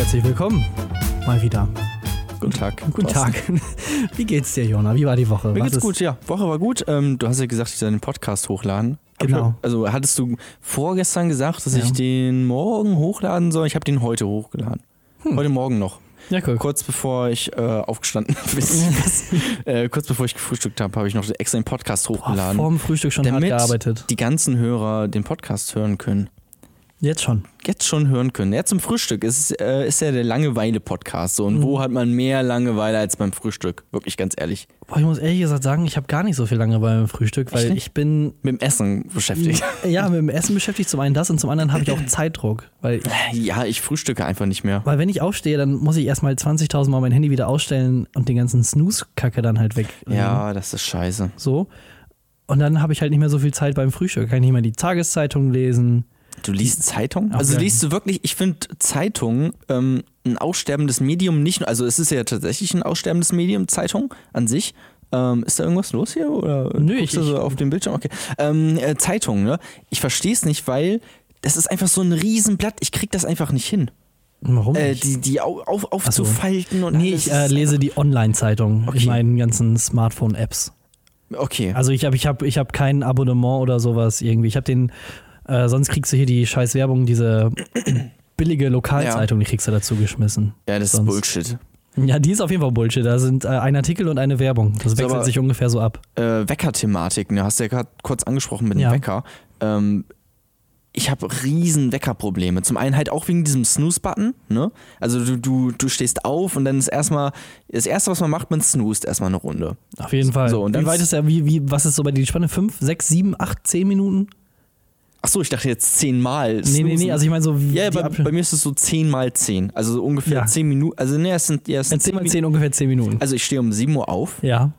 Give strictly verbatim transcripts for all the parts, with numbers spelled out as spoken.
herzlich willkommen. Mal wieder. Guten Tag. Guten Tag. Wie geht's dir, Jona? Wie war die Woche? Mir Was geht's ist- gut, ja. Woche war gut. Ähm, du hast ja gesagt, ich soll den Podcast hochladen. Hab Genau. Ich, also hattest du vorgestern gesagt, dass Ja. ich den morgen hochladen soll? Ich habe den heute hochgeladen. Hm. Heute Morgen noch. Ja, cool. Kurz bevor ich äh, aufgestanden bin. äh, kurz bevor ich gefrühstückt habe, habe ich noch extra den Podcast Boah, hochgeladen. vor dem Frühstück schon hart damit gearbeitet. die ganzen Hörer den Podcast hören können. Jetzt schon. Jetzt schon hören können. Ja, zum Frühstück. Es ist, äh, ist ja der Langeweile-Podcast. So. Und Mhm. wo hat man mehr Langeweile als beim Frühstück? Wirklich ganz ehrlich. Boah, ich muss ehrlich gesagt sagen, ich habe gar nicht so viel lange beim Frühstück, weil Echt nicht? ich bin Mit dem Essen beschäftigt. ja mit dem Essen beschäftigt. Zum einen das und zum anderen habe ich auch Zeitdruck. Weil, ich, Ja, ich frühstücke einfach nicht mehr. weil wenn ich aufstehe, dann muss ich erstmal zwanzigtausend Mal mein Handy wieder ausstellen und den ganzen Snooze-Kacke dann halt weg. Ja, das ist scheiße. So. Und dann habe ich halt nicht mehr so viel Zeit beim Frühstück. Kann ich nicht mehr die Tageszeitung lesen. Du liest Zeitung? Ach, Also ja. liest du wirklich, ich finde Zeitung ähm, ein aussterbendes Medium, nicht nur, also es ist ja tatsächlich ein aussterbendes Medium, Zeitung an sich. Ähm, ist da irgendwas los hier? Oder Nö, guckst ich- du so ich- auf dem Bildschirm? Okay. Ähm, äh, Zeitung, ne? Ich verstehe es nicht, weil das ist einfach so ein Riesenblatt. Ich krieg das einfach nicht hin. Warum Äh, nicht? die die au, auf, Ach so. aufzufalten und Nee, alles. ich äh, lese die Online-Zeitung Okay. in meinen ganzen Smartphone-Apps. Okay. Also ich habe ich hab, ich hab kein Abonnement oder sowas irgendwie. Ich habe den, äh, sonst kriegst du hier die scheiß Werbung, diese billige Lokalzeitung, die kriegst du dazu geschmissen. Ja, das sonst- ist Bullshit. Ja, die ist auf jeden Fall Bullshit. Da sind äh, ein Artikel und eine Werbung. Das wechselt aber- sich ungefähr so ab. Äh, Wecker-Thematik, ne? Hast du ja gerade kurz angesprochen mit dem Ja. Wecker. Ähm, ich habe riesen Weckerprobleme. Zum einen halt auch wegen diesem Snooze-Button, ne? Also du, du, du stehst auf und dann ist erstmal, das erste, was man macht, man snoost erstmal eine Runde. Auf jeden Fall. So, und wie dann- weit ist der, wie, wie, was ist so bei dir die Spanne? Fünf, sechs, sieben, acht, zehn Minuten? Achso, ich dachte jetzt zehnmal. Nee, nee, nee, also ich meine so wie ja, die bei, Absch- bei mir ist es so zehn mal zehn. Also so ungefähr Ja. zehn Minuten. Also ne, es sind, ja, es sind zehn mal Minuten. zehn, ungefähr zehn Minuten. Also ich stehe um sieben Uhr auf Ja,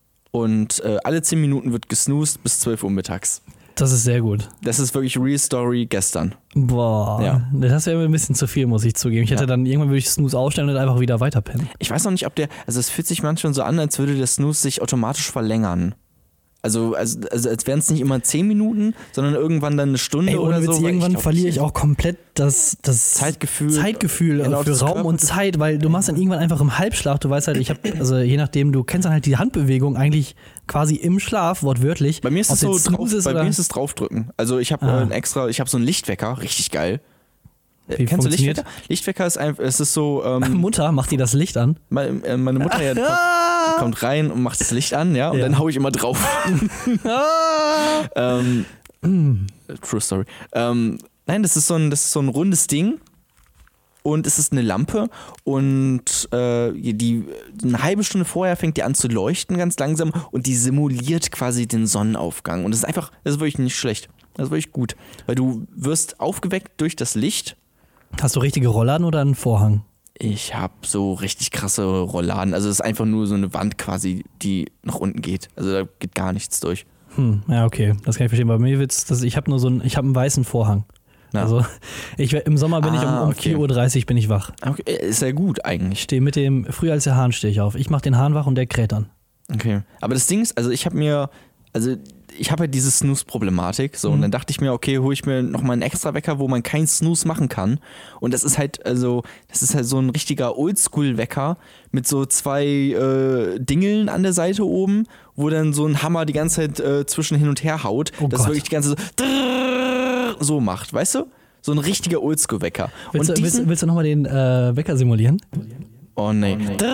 und äh, alle zehn Minuten wird gesnoost bis zwölf Uhr mittags. das ist sehr gut. Das ist wirklich Real Story gestern. Boah, Ja. das wäre mir ein bisschen zu viel, muss ich zugeben. Ich hätte Ja. dann irgendwann würde ich Snooze aufstellen und dann einfach wieder weiterpennen. Ich weiß noch nicht, ob der, also es fühlt sich manchmal so an, als würde der Snooze sich automatisch verlängern. Also, also, also als wären es nicht immer zehn Minuten, sondern irgendwann dann eine Stunde Ey, ohne oder Witz, so. weil irgendwann glaub, verliere ich auch komplett das, das Zeitgefühl. Zeitgefühl Genau, für das Raum und Körper- Zeit, weil du machst dann irgendwann einfach im Halbschlaf, du weißt halt, ich habe, also je nachdem, du kennst dann halt die Handbewegung eigentlich quasi im Schlaf, wortwörtlich. Bei mir ist Ob es so jetzt drauf, Snooze ist bei oder- mir ist es draufdrücken. Also ich habe Ah. äh, ein extra, ich habe so einen Lichtwecker, richtig geil. Äh, Wie Kennst du funktioniert? Lichtwecker? Lichtwecker ist einfach, es ist so, ähm, Mutter, macht die das Licht an? meine, äh, meine Mutter ja, kommt, kommt rein und macht das Licht an, ja, und Ja. dann hau ich immer drauf. ähm, True Story. Ähm, nein, das ist so ein, das ist so ein rundes Ding. Und es ist eine Lampe und äh, die eine halbe Stunde vorher fängt die an zu leuchten ganz langsam und die simuliert quasi den Sonnenaufgang. Und das ist einfach, das ist wirklich nicht schlecht. Das ist wirklich gut. Weil du wirst aufgeweckt durch das Licht. Hast du richtige Rollladen oder einen Vorhang? Ich habe so richtig krasse Rollladen. Also es ist einfach nur so eine Wand quasi, die nach unten geht. Also da geht gar nichts durch. Hm, ja, okay, das kann ich verstehen. Bei mir wird's, das, ich habe nur so einen, ich habe einen weißen Vorhang. Ja. Also ich, im Sommer bin ich um, Ah, um okay. vier Uhr dreißig bin ich wach. Okay, ist ja gut Ich eigentlich. stehe mit dem, früher als der Hahn stehe ich auf. Ich mache den Hahn wach und der kräht dann. Okay. Aber das Ding ist, also ich habe mir, also ich habe halt diese Snooze-Problematik, so, Mhm. und dann dachte ich mir, okay, hole ich mir nochmal einen extra Wecker, wo man keinen Snooze machen kann. Und das ist halt, also, das ist halt so ein richtiger Oldschool-Wecker mit so zwei äh, Dingeln an der Seite oben, wo dann so ein Hammer die ganze Zeit äh, zwischen hin und her haut, Oh das Gott. wirklich die ganze so, so macht, weißt du? So ein richtiger Oldschool-Wecker. Willst, Und du, willst, diesen, willst du nochmal den äh, Wecker simulieren? oh nee.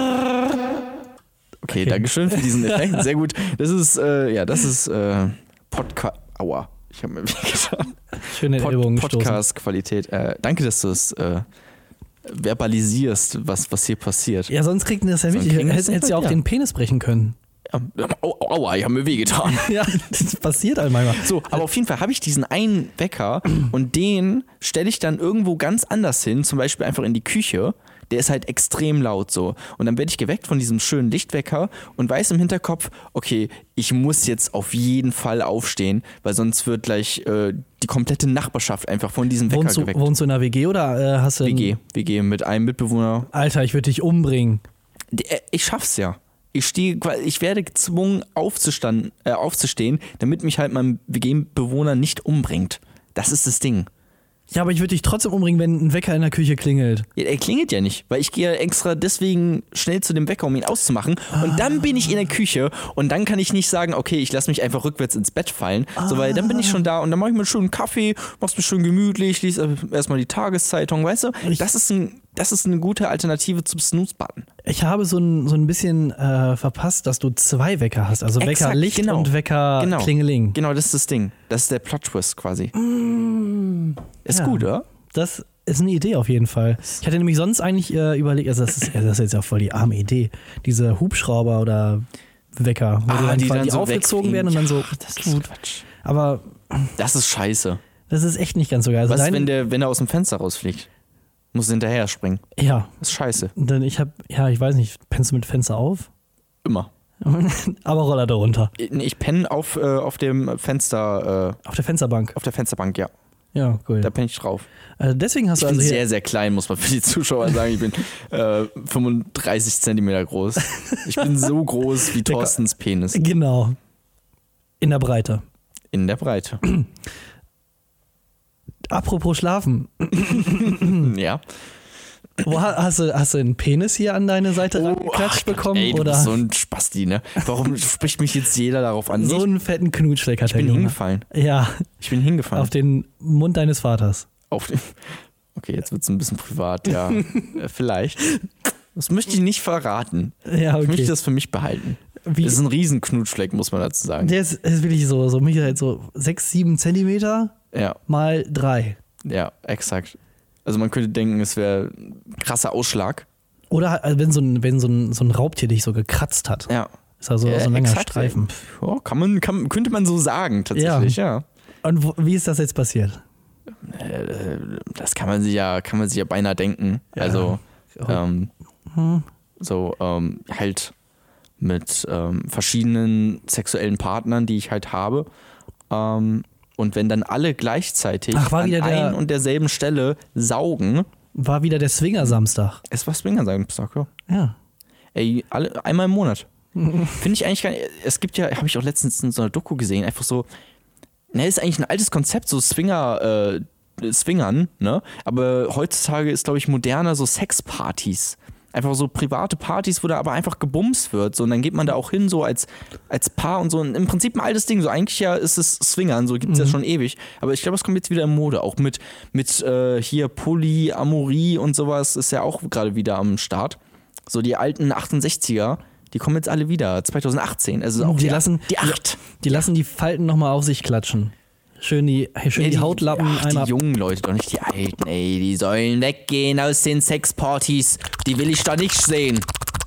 Okay, Okay. Dankeschön für diesen Effekt. Sehr gut. Das ist, äh, ja, das ist äh, Podcast. Aua, ich habe mir wehgetan. Schön den Pod Ellbogen gestoßen. Podcast-Qualität. Äh, danke, dass du es äh, verbalisierst, was, was hier passiert. Ja, sonst kriegt das ja Sonst wirklich. kriegen wir Hättest das hättest ja auch ja. den Penis brechen können. Ja, au, aua, ich habe mir wehgetan. Ja, das passiert halt manchmal. So, aber auf jeden Fall habe ich diesen einen Wecker und den stelle ich dann irgendwo ganz anders hin, zum Beispiel einfach in die Küche. Der ist halt extrem laut so. Und dann werde ich geweckt von diesem schönen Lichtwecker und weiß im Hinterkopf, okay, ich muss jetzt auf jeden Fall aufstehen, weil sonst wird gleich äh, die komplette Nachbarschaft einfach von diesem Wecker Wohnst du, geweckt. wohnst du in einer W G oder äh, hast du. W G, W G mit einem Mitbewohner. Alter, ich würde dich umbringen. Der- Ich schaff's ja. Ich stehe, ich werde gezwungen aufzustanden, äh, aufzustehen, damit mich halt mein W G-Bewohner nicht umbringt. Das ist das Ding. Ja, aber ich würde dich trotzdem umbringen, wenn ein Wecker in der Küche klingelt. Ja, er klingelt ja nicht, weil ich gehe ja extra deswegen schnell zu dem Wecker, um ihn auszumachen. Ah. Und dann bin ich in der Küche und dann kann ich nicht sagen, okay, ich lasse mich einfach rückwärts ins Bett fallen. Ah. So, weil dann bin ich schon da und dann mache ich mir schön einen Kaffee, mach's mir schön gemütlich, lese erstmal die Tageszeitung, weißt du? Ich das ist, ein, das ist eine gute Alternative zum Snooze-Button. Ich habe so ein, so ein bisschen äh, verpasst, dass du zwei Wecker hast. Also Exakt, Wecker Licht genau. und Wecker genau. Klingeling. Genau, das ist das Ding. Das ist der Plot-Twist quasi. Mm. Ist ja. gut, oder? Das ist eine Idee auf jeden Fall. Ich hatte nämlich sonst eigentlich äh, überlegt, also das ist, das ist jetzt ja voll die arme Idee, diese Hubschrauber oder Wecker, wo ah, die, die, dann dann die so aufgezogen werden und dann so. Ach, das ist Quatsch. Aber das ist scheiße. Das ist echt nicht ganz so geil. Also Was, dein, wenn der, wenn er aus dem Fenster rausfliegt? Muss hinterher springen. Ja. Das ist scheiße. Denn ich hab, ja, ich weiß nicht, pennst du mit Fenster auf? Immer. Aber Roller darunter. Ich, ich penne auf, äh, auf dem Fenster. Äh, auf der Fensterbank? Auf der Fensterbank, ja. Ja, cool. Da penne ich drauf. Also deswegen hast ich du also bin hier sehr, sehr klein, muss man für die Zuschauer sagen. Ich bin äh, fünfunddreißig Zentimeter groß. Ich bin so groß wie Thorstens Penis. Genau. In der Breite. In der Breite. Apropos Schlafen. Ja. Wo, hast, du, hast du einen Penis hier an deine Seite oh, rangeklatscht bekommen? Ey, du oder? bist so ein Spasti, ne? Warum spricht mich jetzt jeder darauf an? So einen fetten Knutschleck hat Ich bin Junge. hingefallen. Ja. Ich bin hingefallen. Auf den Mund deines Vaters. Auf den. Okay, jetzt wird es ein bisschen privat, ja. Vielleicht. Das möchte ich nicht verraten. Ja, okay. Ich möchte das für mich behalten. Wie? Das ist ein riesen Knutschfleck, muss man dazu sagen. Der ist, ist wirklich so, so halt so sechs, sieben Zentimeter ja. mal drei. Ja, exakt. Also man könnte denken, es wäre ein krasser Ausschlag. Oder wenn so ein, wenn so ein, so ein Raubtier dich so gekratzt hat. Ja. Ist also ja, so ein langer exakt. Streifen. Ja, kann man, kann, könnte man so sagen, tatsächlich, ja. ja. Und wo, wie ist das jetzt passiert? Das kann man sich ja, kann man sich ja beinahe denken. Ja. Also ähm, hm. so ähm, halt mit ähm, verschiedenen sexuellen Partnern, die ich halt habe. Ähm, und wenn dann alle gleichzeitig Ach, an der, ein und derselben Stelle saugen. War wieder der Swinger-Samstag. Es war Swinger-Samstag, ja. Ja. Ey, alle, einmal im Monat. Finde ich eigentlich gar nicht. Es gibt ja, habe ich auch letztens in so einer Doku gesehen, einfach so, ne, ist eigentlich ein altes Konzept, so Swinger, äh, Swingern, ne? Aber heutzutage ist, glaube ich, moderner so Sexpartys. Einfach so private Partys, wo da aber einfach gebumst wird. So, und dann geht man da auch hin, so als, als Paar und so. Und im Prinzip ein altes Ding. So, eigentlich ja ist es Swingern, so gibt es mhm. ja schon ewig. Aber ich glaube, es kommt jetzt wieder in Mode. Auch mit, mit äh, hier Polyamorie und sowas ist ja auch gerade wieder am Start. So die alten achtundsechziger, die kommen jetzt alle wieder. zwanzig achtzehn. Also auch die, die, lassen, die acht. Die lassen die Falten nochmal auf sich klatschen. Schön die, schön ja, die, die Hautlappen ach, einmal. Die jungen Leute, doch nicht die alten, ey. Die sollen weggehen aus den Sexpartys. Die will ich da nicht sehen.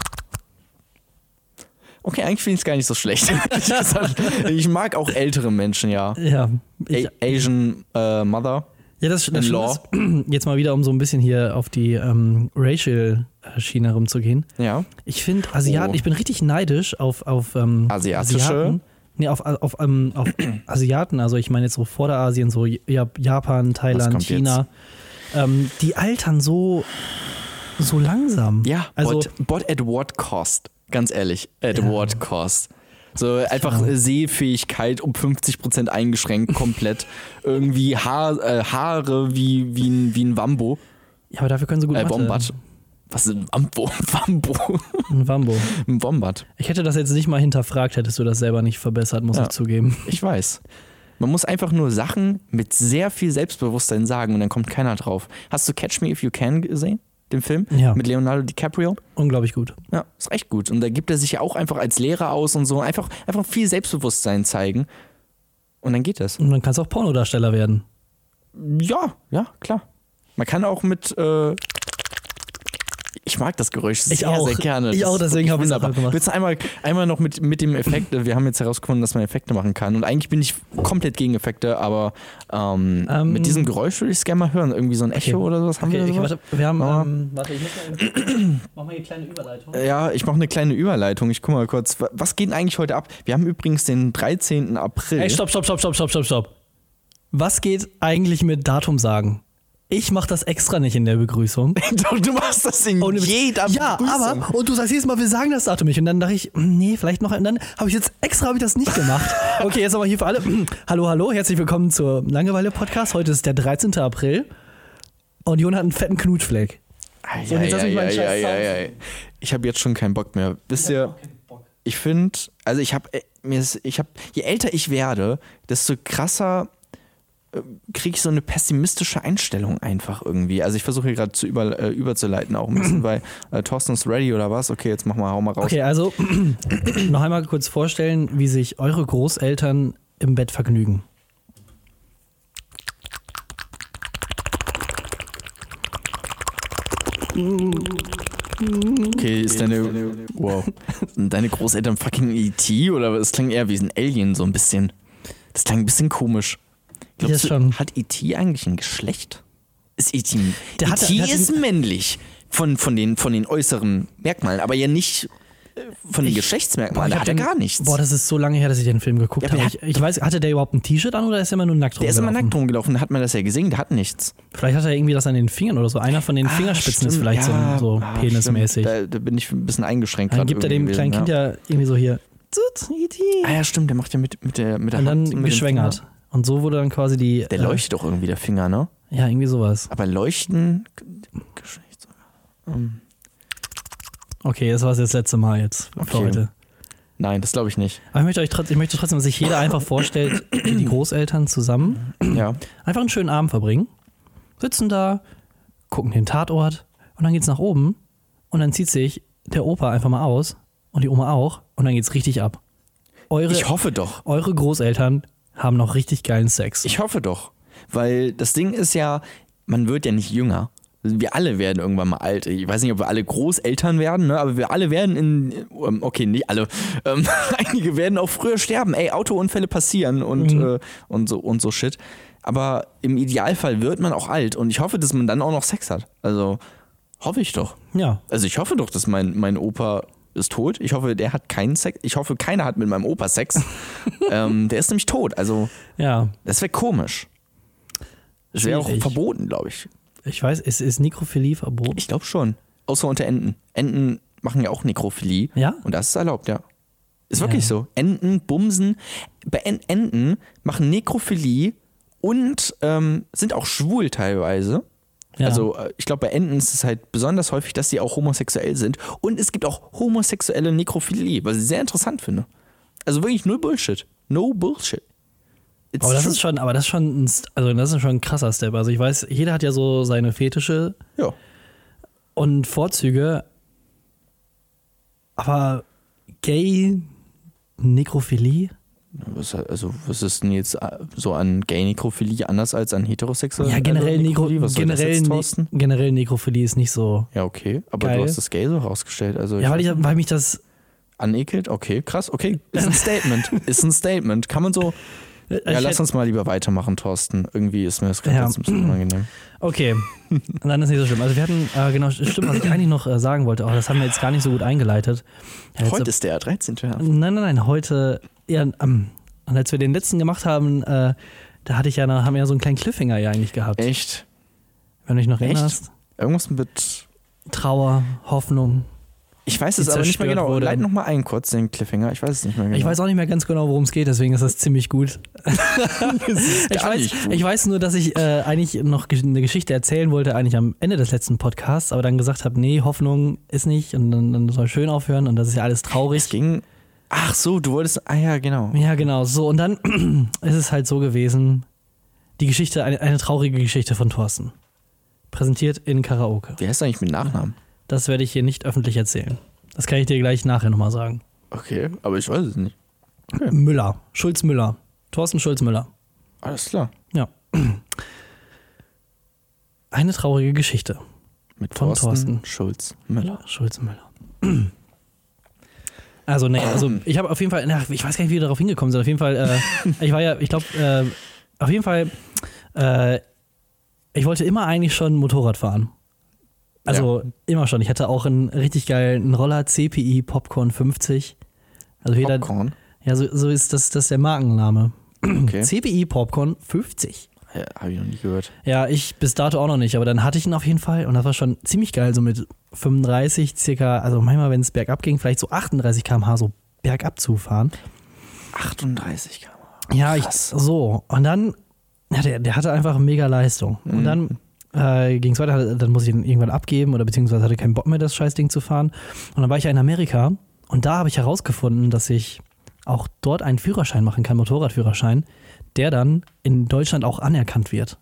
Okay, eigentlich finde ich es gar nicht so schlecht. Ich mag auch ältere Menschen, ja. Ja. Ich, A- Asian äh, Mother. Ja, das, das ist jetzt mal wieder, um so ein bisschen hier auf die ähm, Racial-Schiene rumzugehen. Ja. Ich finde Asiaten, oh. ich bin richtig neidisch auf, auf ähm, asiatische. Asiaten. Nee, auf, auf, ähm, auf Asiaten, also ich meine jetzt so Vorderasien, so Japan, Thailand, China. Ähm, die altern so, so langsam. Ja, also, but, but at what cost? Ganz ehrlich, at ja. what cost? So einfach ja. Sehfähigkeit um fünfzig Prozent eingeschränkt, komplett. Irgendwie Haar, äh, Haare wie, wie, ein, wie ein Wambo. Ja, aber dafür können sie gut äh, Wombat. Was ist ein Wambo? Wambo. Ein Wambo. Ein Wombat. Ich hätte das jetzt nicht mal hinterfragt, hättest du das selber nicht verbessert, muss ja, ich zugeben. Ich weiß. Man muss einfach nur Sachen mit sehr viel Selbstbewusstsein sagen und dann kommt keiner drauf. Hast du Catch Me If You Can gesehen? Den Film? Ja. Mit Leonardo DiCaprio? Unglaublich gut. Ja, ist echt gut. Und da gibt er sich ja auch einfach als Lehrer aus und so. Einfach, einfach viel Selbstbewusstsein zeigen. Und dann geht das. Und dann kannst du auch Pornodarsteller werden. Ja, ja, klar. Man kann auch mit... Äh Ich mag das Geräusch sehr, ich auch. sehr gerne. Ich das auch, deswegen habe ich es auch gemacht. Willst du einmal, einmal noch mit, mit dem Effekt, wir haben jetzt herausgefunden, dass man Effekte machen kann und eigentlich bin ich komplett gegen Effekte, aber ähm, ähm, mit diesem Geräusch würde ich es gerne mal hören. Irgendwie so ein Echo okay. oder sowas. Haben okay, wir okay, sowas? Warte, wir haben, ähm, warte, ich muss mal, mach mal eine kleine Überleitung. Ja, ich mache eine kleine Überleitung. Ich guck mal kurz, was geht denn eigentlich heute ab? Wir haben übrigens den dreizehnten April. Ey, stopp, stopp, stopp, stopp, stopp, stopp, stopp. Was geht eigentlich mit Datum sagen? Ich mach das extra nicht in der Begrüßung. Doch, du machst das in und jeder ja, Begrüßung. Ja, aber, und du sagst jedes Mal, wir sagen das Datum nicht. Und dann dachte ich, nee, vielleicht noch, und dann habe ich jetzt extra hab ich das nicht gemacht. Okay, jetzt aber hier für alle. Hallo, hallo, herzlich willkommen zur Langeweile-Podcast. Heute ist der dreizehnten April und Jon hat einen fetten Knutschfleck. So, jetzt lass mich mal einen Scheiß Sound. Ich habe jetzt schon keinen Bock mehr. Wisst ihr, ich finde, also ich habe, mir ist, ich habe, je älter ich werde, desto krasser kriege ich so eine pessimistische Einstellung einfach irgendwie. Also ich versuche hier gerade zu über, äh, überzuleiten auch ein bisschen, weil äh, Thorsten ist ready oder was? Okay, jetzt mach mal, hau mal raus. Okay, also noch einmal kurz vorstellen, wie sich eure Großeltern im Bett vergnügen. Okay, ist deine, wow, sind deine Großeltern fucking E T oder es klingt eher wie ein Alien so ein bisschen. Das klingt ein bisschen komisch. Glaubst du, schon. Hat E T eigentlich ein Geschlecht? Ist E T Der E hat, T hat ist den, männlich von, von, den, von den äußeren Merkmalen, aber ja nicht von den ich, Geschlechtsmerkmalen. Da hat er gar nichts. Boah, das ist so lange her, dass ich den Film geguckt ja, habe. Ich, ich weiß, hatte der überhaupt ein T-Shirt an oder ist er immer nur nackt rumgelaufen? Der ist immer nackt rumgelaufen, da hat man das ja gesehen, der hat nichts. Vielleicht hat er irgendwie das an den Fingern oder so. Einer von den ah, Fingerspitzen stimmt. ist vielleicht ja, so, so ah, penismäßig. Da, da bin ich ein bisschen eingeschränkt. Dann gibt er dem kleinen Kind ja, ja irgendwie so hier. E T Ah ja, stimmt, der macht ja mit, mit der, mit der und Hand. Und dann geschwängert. Und so wurde dann quasi die... Der leuchtet doch äh, irgendwie, der Finger, ne? Ja, irgendwie sowas. Aber leuchten... Geschlecht sogar. Um. Okay, das war das letzte Mal jetzt für okay. heute. Nein, das glaube ich nicht. Aber ich möchte, euch trotzdem, ich möchte trotzdem, dass sich jeder einfach vorstellt, die Großeltern zusammen ja. einfach einen schönen Abend verbringen, sitzen da, gucken den Tatort und dann geht's nach oben und dann zieht sich der Opa einfach mal aus und die Oma auch und dann geht's richtig ab. Eure, ich hoffe doch. Eure Großeltern haben noch richtig geilen Sex. Ich hoffe doch, weil das Ding ist ja, man wird ja nicht jünger. Wir alle werden irgendwann mal alt. Ich weiß nicht, ob wir alle Großeltern werden, ne? Aber wir alle werden in, okay, nicht alle, ähm, einige werden auch früher sterben. Ey, Autounfälle passieren und, mhm. äh, und, so, und so Shit. Aber im Idealfall wird man auch alt und ich hoffe, dass man dann auch noch Sex hat. Also hoffe ich doch. Ja. Also ich hoffe doch, dass mein, mein Opa ist tot. Ich hoffe, der hat keinen Sex. Ich hoffe, keiner hat mit meinem Opa Sex. ähm, der ist nämlich tot. Also, ja. Das wäre komisch. Das wäre auch verboten, glaube ich. Ich weiß, ist, ist Nekrophilie verboten? Ich glaube schon. Außer unter Enten. Enten machen ja auch Nekrophilie. Ja? Und das ist erlaubt, ja. Ist wirklich ja. so. Enten, Bumsen. Bei Enten machen Nekrophilie und ähm, sind auch schwul teilweise. Ja. Also ich glaube, bei Enten ist es halt besonders häufig, dass sie auch homosexuell sind. Und es gibt auch homosexuelle Nekrophilie, was ich sehr interessant finde. Also wirklich null Bullshit. No Bullshit. It's aber das true. ist schon, aber das ist schon, ein, also das ist schon ein krasser Step. Also ich weiß, jeder hat ja so seine Fetische ja. und Vorzüge. Aber Gay Nekrophilie? Was, also, was ist denn jetzt so an Gay-Nekrophilie anders als an heterosexuelle? Ja, generell Nekrophilie. Was generell, ne generell Nekrophilie ist nicht so. Ja, okay. Aber geil. Du hast das Gay so rausgestellt. Also ja, weil, ich, weil mich das. Anekelt? Okay, krass. Okay. Ist ein Statement. Ist ein Statement. Kann man so. Ja, lass uns mal lieber weitermachen, Thorsten. Irgendwie ist mir das gerade ja. jetzt ein bisschen unangenehm. Okay. Und dann ist nicht so schlimm. Also, wir hatten, äh, genau, stimmt, was ich eigentlich noch äh, sagen wollte, auch das haben wir jetzt gar nicht so gut eingeleitet. Ja, heute ist der dreizehnte Nein, nein, nein. Heute. Ja, um, und als wir den letzten gemacht haben, äh, da hatte ich ja noch, haben wir ja so einen kleinen Cliffhanger ja eigentlich gehabt. Echt? Wenn du dich noch erinnerst. Echt? Irgendwas mit Trauer, Hoffnung. Ich weiß es aber nicht mehr genau. Leit noch mal ein kurz den Cliffhanger. Ich weiß es nicht mehr genau. Ich weiß auch nicht mehr ganz genau, worum es geht, deswegen ist das ziemlich gut. ich, weiß, gut. ich weiß nur, dass ich äh, eigentlich noch eine Geschichte erzählen wollte, eigentlich am Ende des letzten Podcasts, aber dann gesagt habe, nee, Hoffnung ist nicht und dann, dann soll schön aufhören und das ist ja alles traurig. Es ging... Ach so, du wolltest, ah ja, genau. Ja, genau, so und dann ist es halt so gewesen, die Geschichte, eine, eine traurige Geschichte von Thorsten. Präsentiert in Karaoke. Wie heißt eigentlich mit Nachnamen? Das werde ich hier nicht öffentlich erzählen. Das kann ich dir gleich nachher nochmal sagen. Okay, aber ich weiß es nicht. Okay. Müller, Schulz-Müller. Thorsten Schulz-Müller. Alles klar. Ja. Eine traurige Geschichte. Mit von Thorsten, Thorsten. Schulz-Müller. Schulz-Müller. Also, nee, also ich habe auf jeden Fall, na, ich weiß gar nicht, wie wir darauf hingekommen sind. Auf jeden Fall, äh, ich war ja, ich glaube, äh, auf jeden Fall, äh, ich wollte immer eigentlich schon Motorrad fahren. Also ja. immer schon. Ich hatte auch einen richtig geilen Roller, C P I Popcorn fünfzig. Also jeder, Popcorn? Ja, so, so ist das, das ist der Markenname. Okay. C P I Popcorn fünfzig. Ja, habe ich noch nie gehört. Ja, ich bis dato auch noch nicht, aber dann hatte ich ihn auf jeden Fall und das war schon ziemlich geil, so mit fünfunddreißig circa, also manchmal, wenn es bergab ging, vielleicht so achtunddreißig Kilometer pro Stunde so bergab zu fahren. achtunddreißig Kilometer pro Stunde. Ja, ich, so. Und dann, ja, der, der hatte einfach mega Leistung. Und dann äh, ging es weiter, dann muss ich ihn irgendwann abgeben oder beziehungsweise hatte keinen Bock mehr, das Scheißding zu fahren. Und dann war ich ja in Amerika und da habe ich herausgefunden, dass ich auch dort einen Führerschein machen kann, Motorradführerschein, der dann in Deutschland auch anerkannt wird.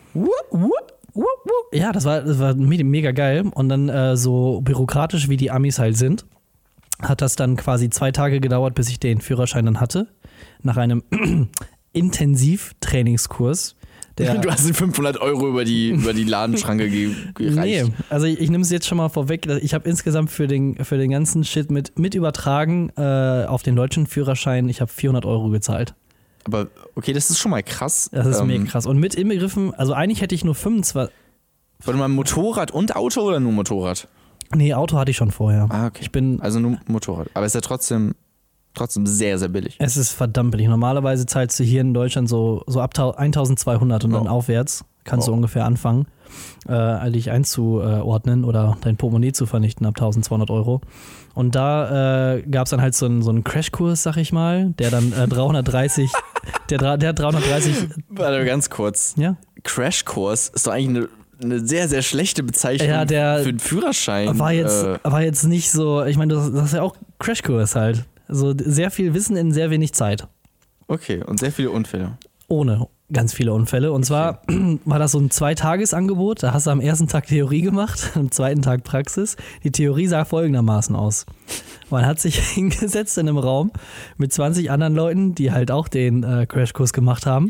Ja, das war, das war mega geil. Und dann äh, so bürokratisch, wie die Amis halt sind, hat das dann quasi zwei Tage gedauert, bis ich den Führerschein dann hatte. Nach einem Intensivtrainingskurs. Der Du hast die fünfhundert Euro über die, über die Ladenschranke ge- gereicht. Nee, also ich, ich nehme es jetzt schon mal vorweg. Ich habe insgesamt für den, für den ganzen Shit mit, mit übertragen äh, auf den deutschen Führerschein, ich habe vierhundert Euro gezahlt. Aber okay, das ist schon mal krass. Das ist ähm, mega krass. Und mit inbegriffen, also eigentlich hätte ich nur fünfundzwanzig. Warte mal, Motorrad und Auto oder nur Motorrad? Nee, Auto hatte ich schon vorher. Ah, okay. Ich bin, Also nur Motorrad. Aber ist ja trotzdem, trotzdem sehr, sehr billig. es ist verdammt billig. Normalerweise zahlst du hier in Deutschland so, so ab eintausendzweihundert und dann Oh. aufwärts kannst Oh. du ungefähr anfangen, äh, dich einzuordnen oder dein Portemonnaie zu vernichten ab eintausendzweihundert Euro. Und da äh, gab es dann halt so einen, so einen Crashkurs, sag ich mal, der dann äh, dreihundertdreißig, der, dra- der hat dreihundertdreißig, Warte, ganz kurz. ja, Crashkurs ist doch eigentlich eine, eine sehr, sehr schlechte Bezeichnung Ja, der für den Führerschein. war jetzt, Äh, war jetzt nicht so, ich meine, das, das ist ja auch Crashkurs halt. Also sehr viel Wissen in sehr wenig Zeit. okay, und sehr viele Unfälle. Ohne ganz viele Unfälle. Und zwar war das so ein Zweitagesangebot. Da hast du am ersten Tag Theorie gemacht, am zweiten Tag Praxis. Die Theorie sah folgendermaßen aus. Man hat sich hingesetzt in einem Raum mit zwanzig anderen Leuten, die halt auch den äh, Crashkurs gemacht haben.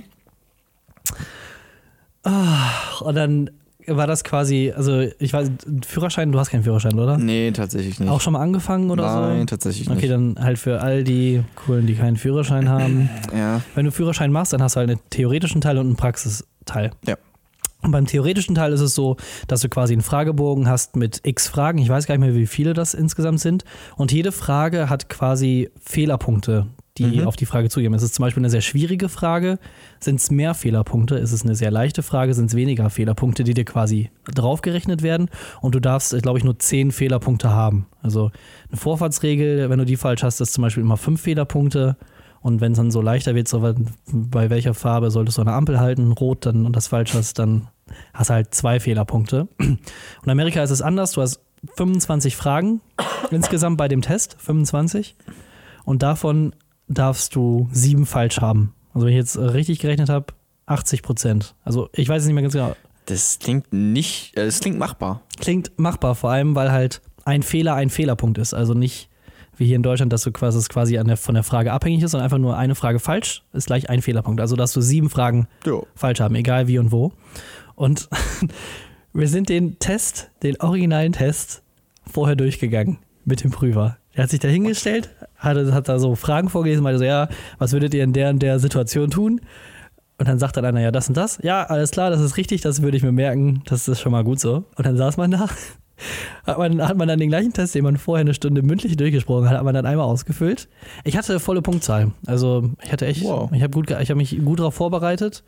Ah, und dann war das quasi, also ich weiß, Führerschein, du hast keinen Führerschein, oder? Nee, tatsächlich nicht. Auch schon mal angefangen oder so? Nein, tatsächlich nicht. Okay, dann halt für all die Coolen, die keinen Führerschein haben. Ja. Wenn du Führerschein machst, dann hast du halt einen theoretischen Teil und einen Praxisteil. Ja. Und beim theoretischen Teil ist es so, dass du quasi einen Fragebogen hast mit x Fragen. Ich weiß gar nicht mehr, wie viele das insgesamt sind. Und jede Frage hat quasi Fehlerpunkte, die Mhm. auf die Frage zugeben. Ist es zum Beispiel eine sehr schwierige Frage, sind es mehr Fehlerpunkte. Ist es eine sehr leichte Frage, sind es weniger Fehlerpunkte, die dir quasi draufgerechnet werden. Und du darfst, glaube ich, nur zehn Fehlerpunkte haben. Also eine Vorfahrtsregel, wenn du die falsch hast, ist zum Beispiel immer fünf Fehlerpunkte. Und wenn es dann so leichter wird, so bei welcher Farbe solltest du eine Ampel halten, rot dann und das falsch hast, dann hast du halt zwei Fehlerpunkte. Und in Amerika ist es anders. Du hast fünfundzwanzig Fragen insgesamt bei dem Test, fünfundzwanzig. Und davon darfst du sieben falsch haben. Also wenn ich jetzt richtig gerechnet habe, achtzig Prozent. Also ich weiß es nicht mehr ganz genau. Das klingt nicht, äh, das klingt machbar. Klingt machbar, vor allem, weil halt ein Fehler ein Fehlerpunkt ist. Also nicht wie hier in Deutschland, dass du quasi, dass es quasi an der, von der Frage abhängig ist, sondern einfach nur eine Frage falsch ist gleich ein Fehlerpunkt. Also dass du sieben Fragen Jo. falsch haben, egal wie und wo. Und wir sind den Test, den originalen Test, vorher durchgegangen mit dem Prüfer. Der hat sich da hingestellt, hat, hat da so Fragen vorgelesen, meinte so, ja, was würdet ihr in der und der Situation tun? Und dann sagt dann einer, ja, das und das. Ja, alles klar, das ist richtig, das würde ich mir merken, das ist schon mal gut so. Und dann saß man da, hat man, hat man dann den gleichen Test, den man vorher eine Stunde mündlich durchgesprochen hat, hat man dann einmal ausgefüllt. Ich hatte volle Punktzahl. Also ich hatte echt, Wow. ich habe gut, ich habe mich gut darauf vorbereitet.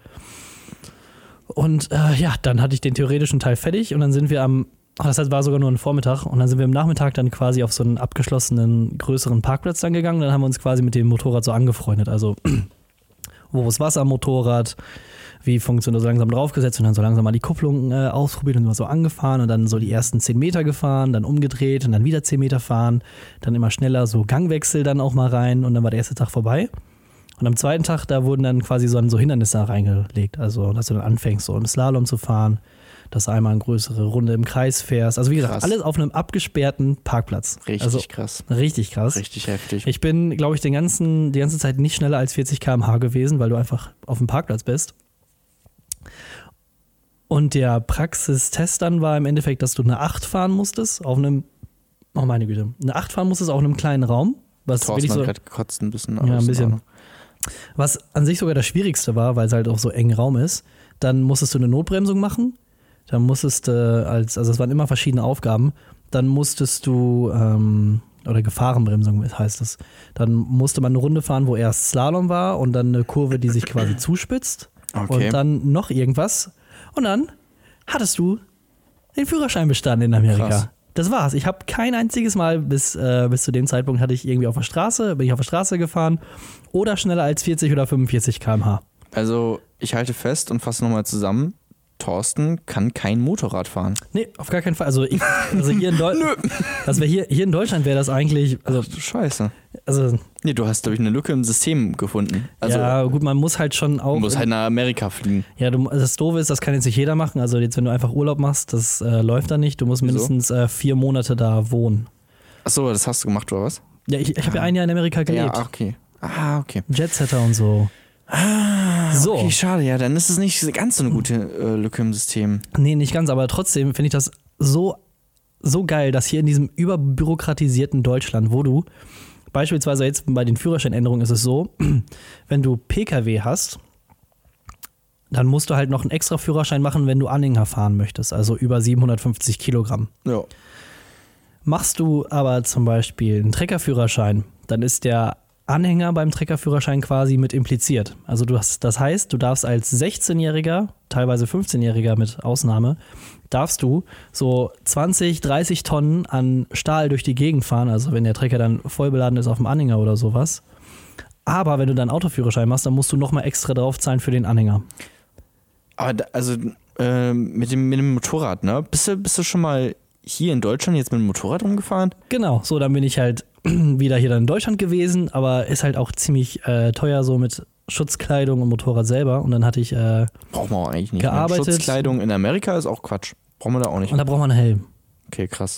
Und äh, ja, dann hatte ich den theoretischen Teil fertig und dann sind wir am, ach, das heißt, war sogar nur ein Vormittag und dann sind wir am Nachmittag dann quasi auf so einen abgeschlossenen größeren Parkplatz dann gegangen und dann haben wir uns quasi mit dem Motorrad so angefreundet. Also wo ist Wasser am Motorrad, wie funktioniert so langsam draufgesetzt und dann so langsam mal die Kupplung äh, ausprobiert und immer so angefahren und dann so die ersten zehn Meter gefahren, dann umgedreht und dann wieder zehn Meter fahren, dann immer schneller so Gangwechsel dann auch mal rein und dann war der erste Tag vorbei. Und am zweiten Tag, da wurden dann quasi so, so Hindernisse reingelegt, also dass du dann anfängst, so im Slalom zu fahren, dass du einmal eine größere Runde im Kreis fährst. Also wie gesagt, Krass. alles auf einem abgesperrten Parkplatz. Richtig also, krass. Richtig krass. Richtig heftig. Ich bin, glaube ich, den ganzen, die ganze Zeit nicht schneller als vierzig Kilometer pro Stunde gewesen, weil du einfach auf dem Parkplatz bist. Und der Praxistest dann war im Endeffekt, dass du eine acht fahren musstest, auf einem, oh meine Güte, eine acht fahren musstest auf einem kleinen Raum. Was Thorsten wirklich hat so, gerade gekotzt ein bisschen. ja, ein aus, bisschen. aber- Was an sich sogar das Schwierigste war, weil es halt auch so eng Raum ist, dann musstest du eine Notbremsung machen. Dann musstest du als, also es waren immer verschiedene Aufgaben, dann musstest du, ähm, oder Gefahrenbremsung heißt es, dann musste man eine Runde fahren, wo erst Slalom war und dann eine Kurve, die sich quasi zuspitzt Okay. und dann noch irgendwas und dann hattest du den Führerschein bestanden in Amerika. Krass. das war's. Ich habe kein einziges Mal bis, äh, bis zu dem Zeitpunkt hatte ich irgendwie auf der Straße, bin ich auf der Straße gefahren oder schneller als vierzig oder fünfundvierzig Kilometer pro Stunde. Also ich halte fest und fasse nochmal zusammen. Thorsten kann kein Motorrad fahren. Nee, auf gar keinen Fall. Also, ich, also hier in Deutschland, das wär hier, hier in Deutschland wäre das eigentlich. Also, Ach du Scheiße. Also, nee, du hast, glaube ich, eine Lücke im System gefunden. Also, ja, gut, man muss halt schon auch. Du musst halt nach Amerika fliegen. Ja, du, das Doofe ist, das kann jetzt nicht jeder machen. Also, jetzt, wenn du einfach Urlaub machst, das äh, läuft da nicht. Du musst mindestens äh, vier Monate da wohnen. Achso, das hast du gemacht, oder was? Ja, ich, ich habe ja ein Jahr in Amerika gelebt. Ja, okay. Ah, okay. Jetsetter und so. Ah, so. Okay, schade, ja, dann ist es nicht ganz so eine gute äh, Lücke im System. Nee, nicht ganz, aber trotzdem finde ich das so, so geil, dass hier in diesem überbürokratisierten Deutschland, wo du beispielsweise jetzt bei den Führerscheinänderungen ist es so, wenn du P K W hast, dann musst du halt noch einen extra Führerschein machen, wenn du Anhänger fahren möchtest, also über siebenhundertfünfzig Kilogramm. Ja. Machst du aber zum Beispiel einen Treckerführerschein, dann ist der Anhänger beim Treckerführerschein quasi mit impliziert. Also du hast, das heißt, du darfst als sechzehnjähriger, teilweise fünfzehnjähriger mit Ausnahme, darfst du so zwanzig, dreißig Tonnen an Stahl durch die Gegend fahren, also wenn der Trecker dann voll beladen ist auf dem Anhänger oder sowas. Aber wenn du dann Autoführerschein machst, dann musst du nochmal extra draufzahlen für den Anhänger. Aber da, also äh, mit, dem, mit dem Motorrad, ne? Bist du, bist du schon mal hier in Deutschland jetzt mit dem Motorrad rumgefahren? Genau, so dann bin ich halt wieder hier dann in Deutschland gewesen, aber ist halt auch ziemlich äh, teuer so mit Schutzkleidung und Motorrad selber und dann hatte ich äh, braucht man auch eigentlich nicht. gearbeitet. Schutzkleidung in Amerika ist auch Quatsch. Braucht man da auch nicht. Und da braucht man einen Helm. Okay, krass.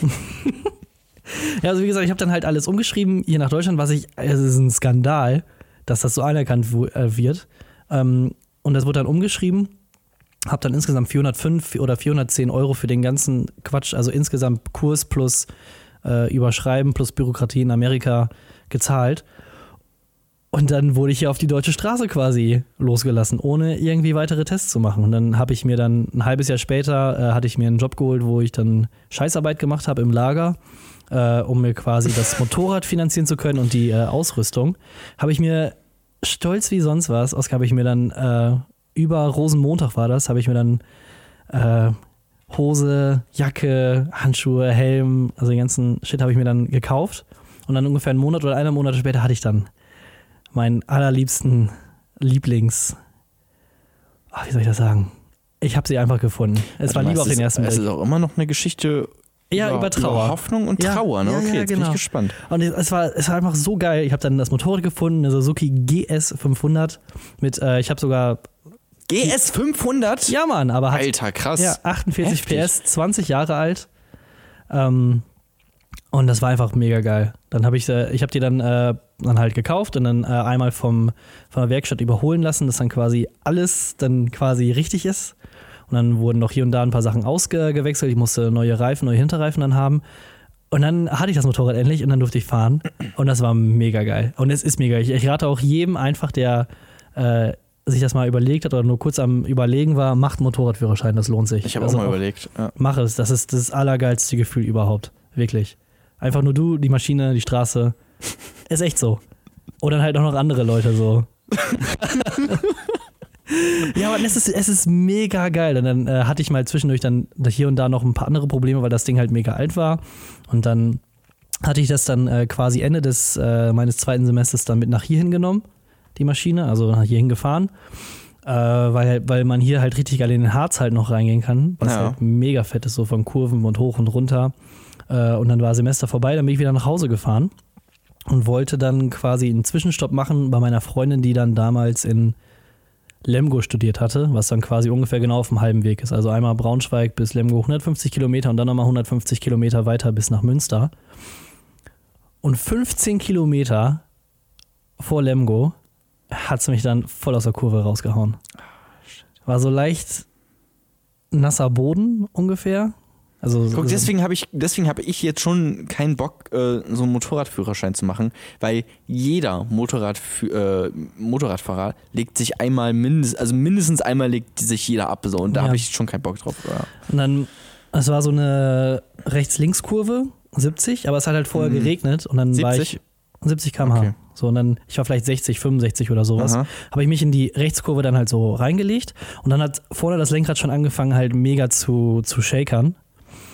Ja, also wie gesagt, ich habe dann halt alles umgeschrieben hier nach Deutschland, was ich, es ist ein Skandal, dass das so anerkannt wird. Ähm, und das wurde dann umgeschrieben, habe dann insgesamt vierhundertfünf oder vierhundertzehn Euro für den ganzen Quatsch, also insgesamt Kurs plus äh, Überschreiben plus Bürokratie in Amerika gezahlt. Und dann wurde ich hier auf die deutsche Straße quasi losgelassen, ohne irgendwie weitere Tests zu machen. Und dann habe ich mir dann ein halbes Jahr später, äh, hatte ich mir einen Job geholt, wo ich dann Scheißarbeit gemacht habe im Lager, äh, um mir quasi das Motorrad finanzieren zu können und die äh, Ausrüstung. Habe ich mir stolz wie sonst was, Oskar, habe ich mir dann äh, über Rosenmontag war das, habe ich mir dann äh, Hose, Jacke, Handschuhe, Helm, also den ganzen Shit habe ich mir dann gekauft. Und dann ungefähr einen Monat oder einen Monat später hatte ich dann meinen allerliebsten Lieblings... Ach, wie soll ich das sagen? Ich habe sie einfach gefunden. Es war lieber auf den ersten Blick. Es ist auch immer noch eine Geschichte ja, über, über Trauer. Über Hoffnung und ja, Trauer, ne? Ja, Okay, ja, jetzt genau. bin ich gespannt. Und es war, es war einfach so geil. Ich habe dann das Motorrad gefunden, eine Suzuki G S fünfhundert mit, äh, ich habe sogar... G S fünfhundert? Ja, Mann, aber hat... Alter, krass. Ja, achtundvierzig Heftig. P S, zwanzig Jahre alt. Ähm, und das war einfach mega geil. Dann habe ich, äh, ich habe die dann, äh, dann halt gekauft und dann äh, einmal vom, von der Werkstatt überholen lassen, dass dann quasi alles dann quasi richtig ist. Und dann wurden noch hier und da ein paar Sachen ausgewechselt. Ich musste neue Reifen, neue Hinterreifen dann haben. Und dann hatte ich das Motorrad endlich und dann durfte ich fahren. Und das war mega geil. Und es ist mega geil. Ich, ich rate auch jedem einfach, der äh, sich das mal überlegt hat oder nur kurz am Überlegen war, macht einen Motorradführerschein, das lohnt sich. Ich habe also auch mal überlegt. Ja. Mach es, das ist das allergeilste Gefühl überhaupt. Wirklich. Einfach nur du, die Maschine, die Straße. Ist echt so. Oder dann halt auch noch andere Leute so. Ja, aber es ist, es ist mega geil. Und dann äh, hatte ich mal zwischendurch dann hier und da noch ein paar andere Probleme, weil das Ding halt mega alt war. Und dann hatte ich das dann äh, quasi Ende des äh, meines zweiten Semesters dann mit nach hierhin genommen, die Maschine, also nach hierhin gefahren. Äh, weil, weil man hier halt richtig geil in den Harz halt noch reingehen kann, was Ja. halt mega fett ist, so von Kurven und hoch und runter. Äh, und dann war Semester vorbei, dann bin ich wieder nach Hause gefahren und wollte dann quasi einen Zwischenstopp machen bei meiner Freundin, die dann damals in Lemgo studiert hatte, was dann quasi ungefähr genau auf dem halben Weg ist. Also einmal Braunschweig bis Lemgo hundertfünfzig Kilometer und dann nochmal hundertfünfzig Kilometer weiter bis nach Münster. Und fünfzehn Kilometer vor Lemgo hat es mich dann voll aus der Kurve rausgehauen. War so leicht nasser Boden ungefähr. Also Guck, so- deswegen habe ich, deswegen habe ich jetzt schon keinen Bock, äh, so einen Motorradführerschein zu machen, weil jeder Motorradfü- äh, Motorradfahrer legt sich einmal mindestens, also mindestens einmal legt sich jeder ab, so, und da Ja. habe ich schon keinen Bock drauf. Ja. Und dann, es war so eine Rechts-Links-Kurve, siebzig, aber es hat halt vorher Mhm. geregnet und dann war siebzig? ich siebzig Kilometer pro Stunde. Okay. So, und dann, ich war vielleicht sechzig, fünfundsechzig oder sowas, Aha. habe ich mich in die Rechtskurve dann halt so reingelegt und dann hat vorne das Lenkrad schon angefangen halt mega zu, zu shakern.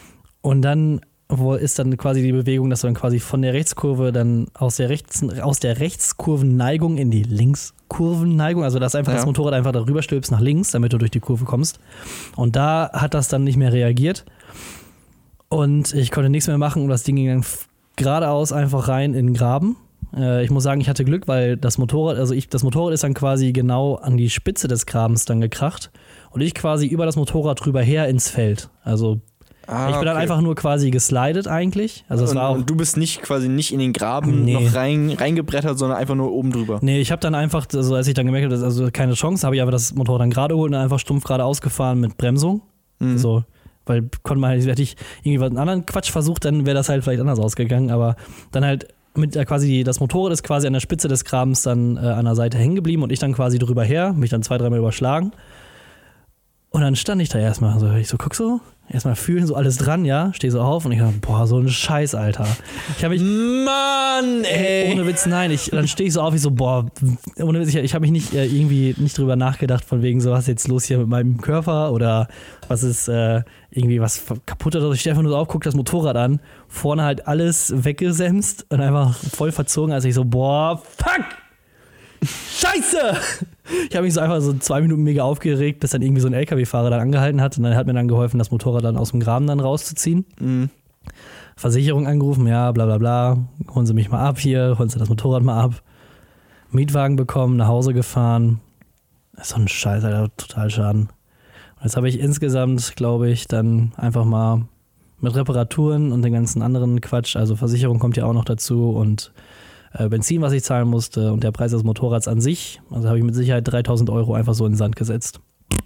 Und dann wo ist dann quasi die Bewegung, dass du dann quasi von der Rechtskurve dann aus der, Rechts, aus der Rechtskurvenneigung in die Linkskurvenneigung, also dass einfach ja. das Motorrad einfach darüber stülpst nach links, damit du durch die Kurve kommst. Und da hat das dann nicht mehr reagiert. Und ich konnte nichts mehr machen und das Ding ging dann geradeaus einfach rein in den Graben. Äh, ich muss sagen, ich hatte Glück, weil das Motorrad, also ich, das Motorrad ist dann quasi genau an die Spitze des Grabens dann gekracht und ich quasi über das Motorrad drüber her ins Feld. Also Ah, ich bin okay. dann einfach nur quasi geslidet eigentlich. Also es und, war auch und du bist nicht quasi nicht in den Graben nee. noch rein, reingebrettert, sondern einfach nur oben drüber. Nee, ich habe dann einfach, also als ich dann gemerkt habe, dass also keine Chance, habe ich aber das Motorrad dann gerade geholt und einfach stumpf geradeaus gefahren mit Bremsung. Mhm. So, weil konnte man halt, hätte ich irgendwie was einen anderen Quatsch versucht, dann wäre das halt vielleicht anders ausgegangen. Aber dann halt mit äh, quasi, das Motorrad ist quasi an der Spitze des Grabens dann äh, an der Seite hängen geblieben und ich dann quasi drüber her, mich dann zwei, dreimal überschlagen. Und dann stand ich da erstmal, so, ich so, guck so, erstmal fühlen, so alles dran, ja, steh so auf und ich dachte, boah, so ein Scheiß, Alter. Ich hab mich, Mann, ey. Ohne Witz, nein, ich, dann stehe ich so auf, ich so, boah, ohne Witz, ich, ich habe mich nicht äh, irgendwie nicht drüber nachgedacht, von wegen so, was ist jetzt los hier mit meinem Körper oder was ist äh, irgendwie was kaputt oder so. Ich stehe einfach nur so auf, guck das Motorrad an, vorne halt alles weggesemst und einfach voll verzogen, als ich so, boah, fuck! Scheiße! Ich habe mich so einfach so zwei Minuten mega aufgeregt, bis dann irgendwie so ein L K W-Fahrer dann angehalten hat und dann hat mir dann geholfen, das Motorrad dann aus dem Graben dann rauszuziehen. Mhm. Versicherung angerufen, ja, bla bla bla, holen Sie mich mal ab hier, holen Sie das Motorrad mal ab. Mietwagen bekommen, nach Hause gefahren. Das ist so ein Scheiß, Alter, total Schaden. Und jetzt habe ich insgesamt, glaube ich, dann einfach mal mit Reparaturen und den ganzen anderen Quatsch, also Versicherung kommt ja auch noch dazu und Benzin, was ich zahlen musste und der Preis des Motorrads an sich. Also habe ich mit Sicherheit dreitausend Euro einfach so in den Sand gesetzt.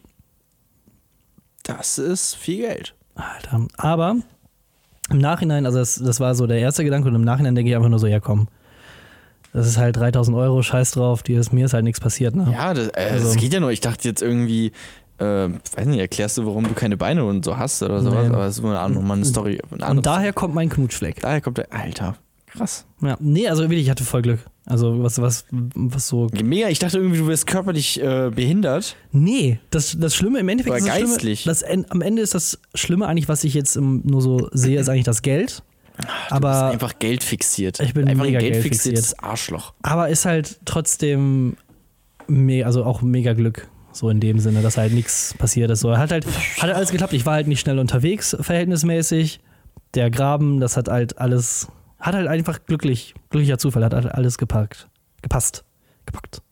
Das ist viel Geld. Alter. Aber im Nachhinein, also das, das war so der erste Gedanke und im Nachhinein denke ich einfach nur so, ja komm, das ist halt dreitausend Euro, scheiß drauf, dir ist, mir ist halt nichts passiert. Ne? Ja, das, äh, also, das geht ja nur. Ich dachte jetzt irgendwie, äh, weiß nicht, erklärst du, warum du keine Beine und so hast oder sowas, nee. Aber das ist nur eine, mal eine Story. Eine und daher kommt mein Knutschfleck. Daher kommt der, Alter. Krass. Ja, nee, also wirklich, ich hatte voll Glück. Also was, was, was so. Mega, ich dachte irgendwie, du wirst körperlich äh, behindert. Nee, das, das Schlimme im Endeffekt Oder ist das geistlich. Schlimme, das, am Ende ist das Schlimme eigentlich, was ich jetzt im, nur so sehe, ist eigentlich das Geld. Ach, aber du bist einfach Geld fixiert. Ich bin einfach mega ein Geld fixiert. fixiertes Arschloch. Aber ist halt trotzdem me- also auch mega Glück. So in dem Sinne, dass halt nichts passiert ist. So, hat halt, hat halt alles geklappt. Ich war halt nicht schnell unterwegs, verhältnismäßig. Der Graben, das hat halt alles. Hat halt einfach glücklich, glücklicher Zufall, hat halt alles gepackt, gepasst, gepackt.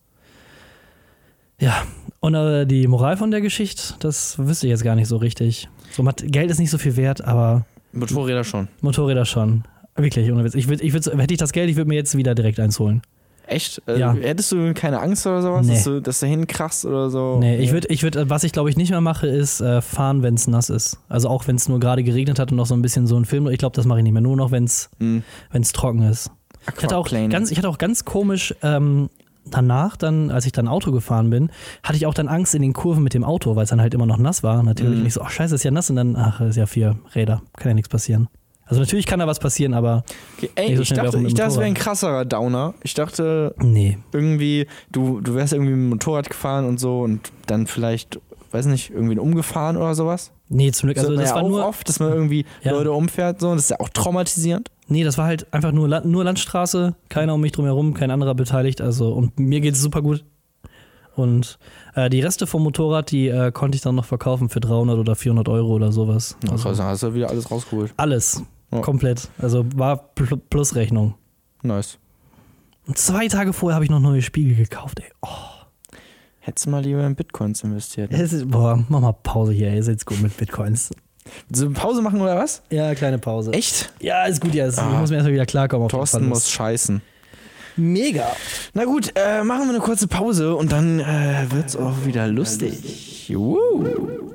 Ja, und äh, die Moral von der Geschichte, das wüsste ich jetzt gar nicht so richtig. So, Geld ist nicht so viel wert, aber Motorräder schon. Motorräder schon. Wirklich, ohne Witz. Ich würd, ich würd, hätte ich das Geld, ich würde mir jetzt wieder direkt eins holen. Echt? Äh, ja. Hättest du keine Angst oder sowas, nee. dass, du, dass du hinkrachst oder so? Nee, ich würde, ich würd, was ich glaube ich nicht mehr mache, ist äh, fahren, wenn es nass ist. Also auch wenn es nur gerade geregnet hat und noch so ein bisschen so ein Film. Ich glaube, das mache ich nicht mehr, nur noch, wenn es hm. trocken ist. Ich hatte, auch ganz, ich hatte auch ganz komisch ähm, danach, dann, als ich dann Auto gefahren bin, hatte ich auch dann Angst in den Kurven mit dem Auto, weil es dann halt immer noch nass war. Natürlich hm. nicht so, ach scheiße, ist ja nass und dann, ach, ist ja vier Räder, kann ja nichts passieren. Also natürlich kann da was passieren, aber okay, ey, so ich dachte, ich dachte, das wäre ein krasserer Downer. Ich dachte, nee. irgendwie, du, du wärst irgendwie mit dem Motorrad gefahren und so und dann vielleicht, weiß nicht, irgendwie umgefahren oder sowas. Nee, zum Glück. Also das, das war ja auch nur oft, dass man irgendwie ja. Leute umfährt, so, das ist ja auch traumatisierend. Nee, das war halt einfach nur, Land, nur Landstraße, keiner um mich drum herum, kein anderer beteiligt, also und mir geht es super gut. Und äh, die Reste vom Motorrad, die äh, konnte ich dann noch verkaufen für dreihundert oder vierhundert Euro oder sowas. Also, also hast du wieder alles rausgeholt? Alles. Ja. Komplett. Also war Pl- Plusrechnung. Nice. Und zwei Tage vorher habe ich noch neue Spiegel gekauft, ey. Oh. Hättest du mal lieber in Bitcoins investiert. Ne? Ist, boah, mach mal Pause hier, ey. Ist jetzt gut mit Bitcoins. Willst du Pause machen oder was? Ja, kleine Pause. Echt? Ja, ist gut jetzt. Ah. Ich muss mir erstmal wieder klarkommen. Auf Thorsten muss scheißen. Mega. Na gut, äh, machen wir eine kurze Pause und dann äh, wird's auch wieder lustig. Woo.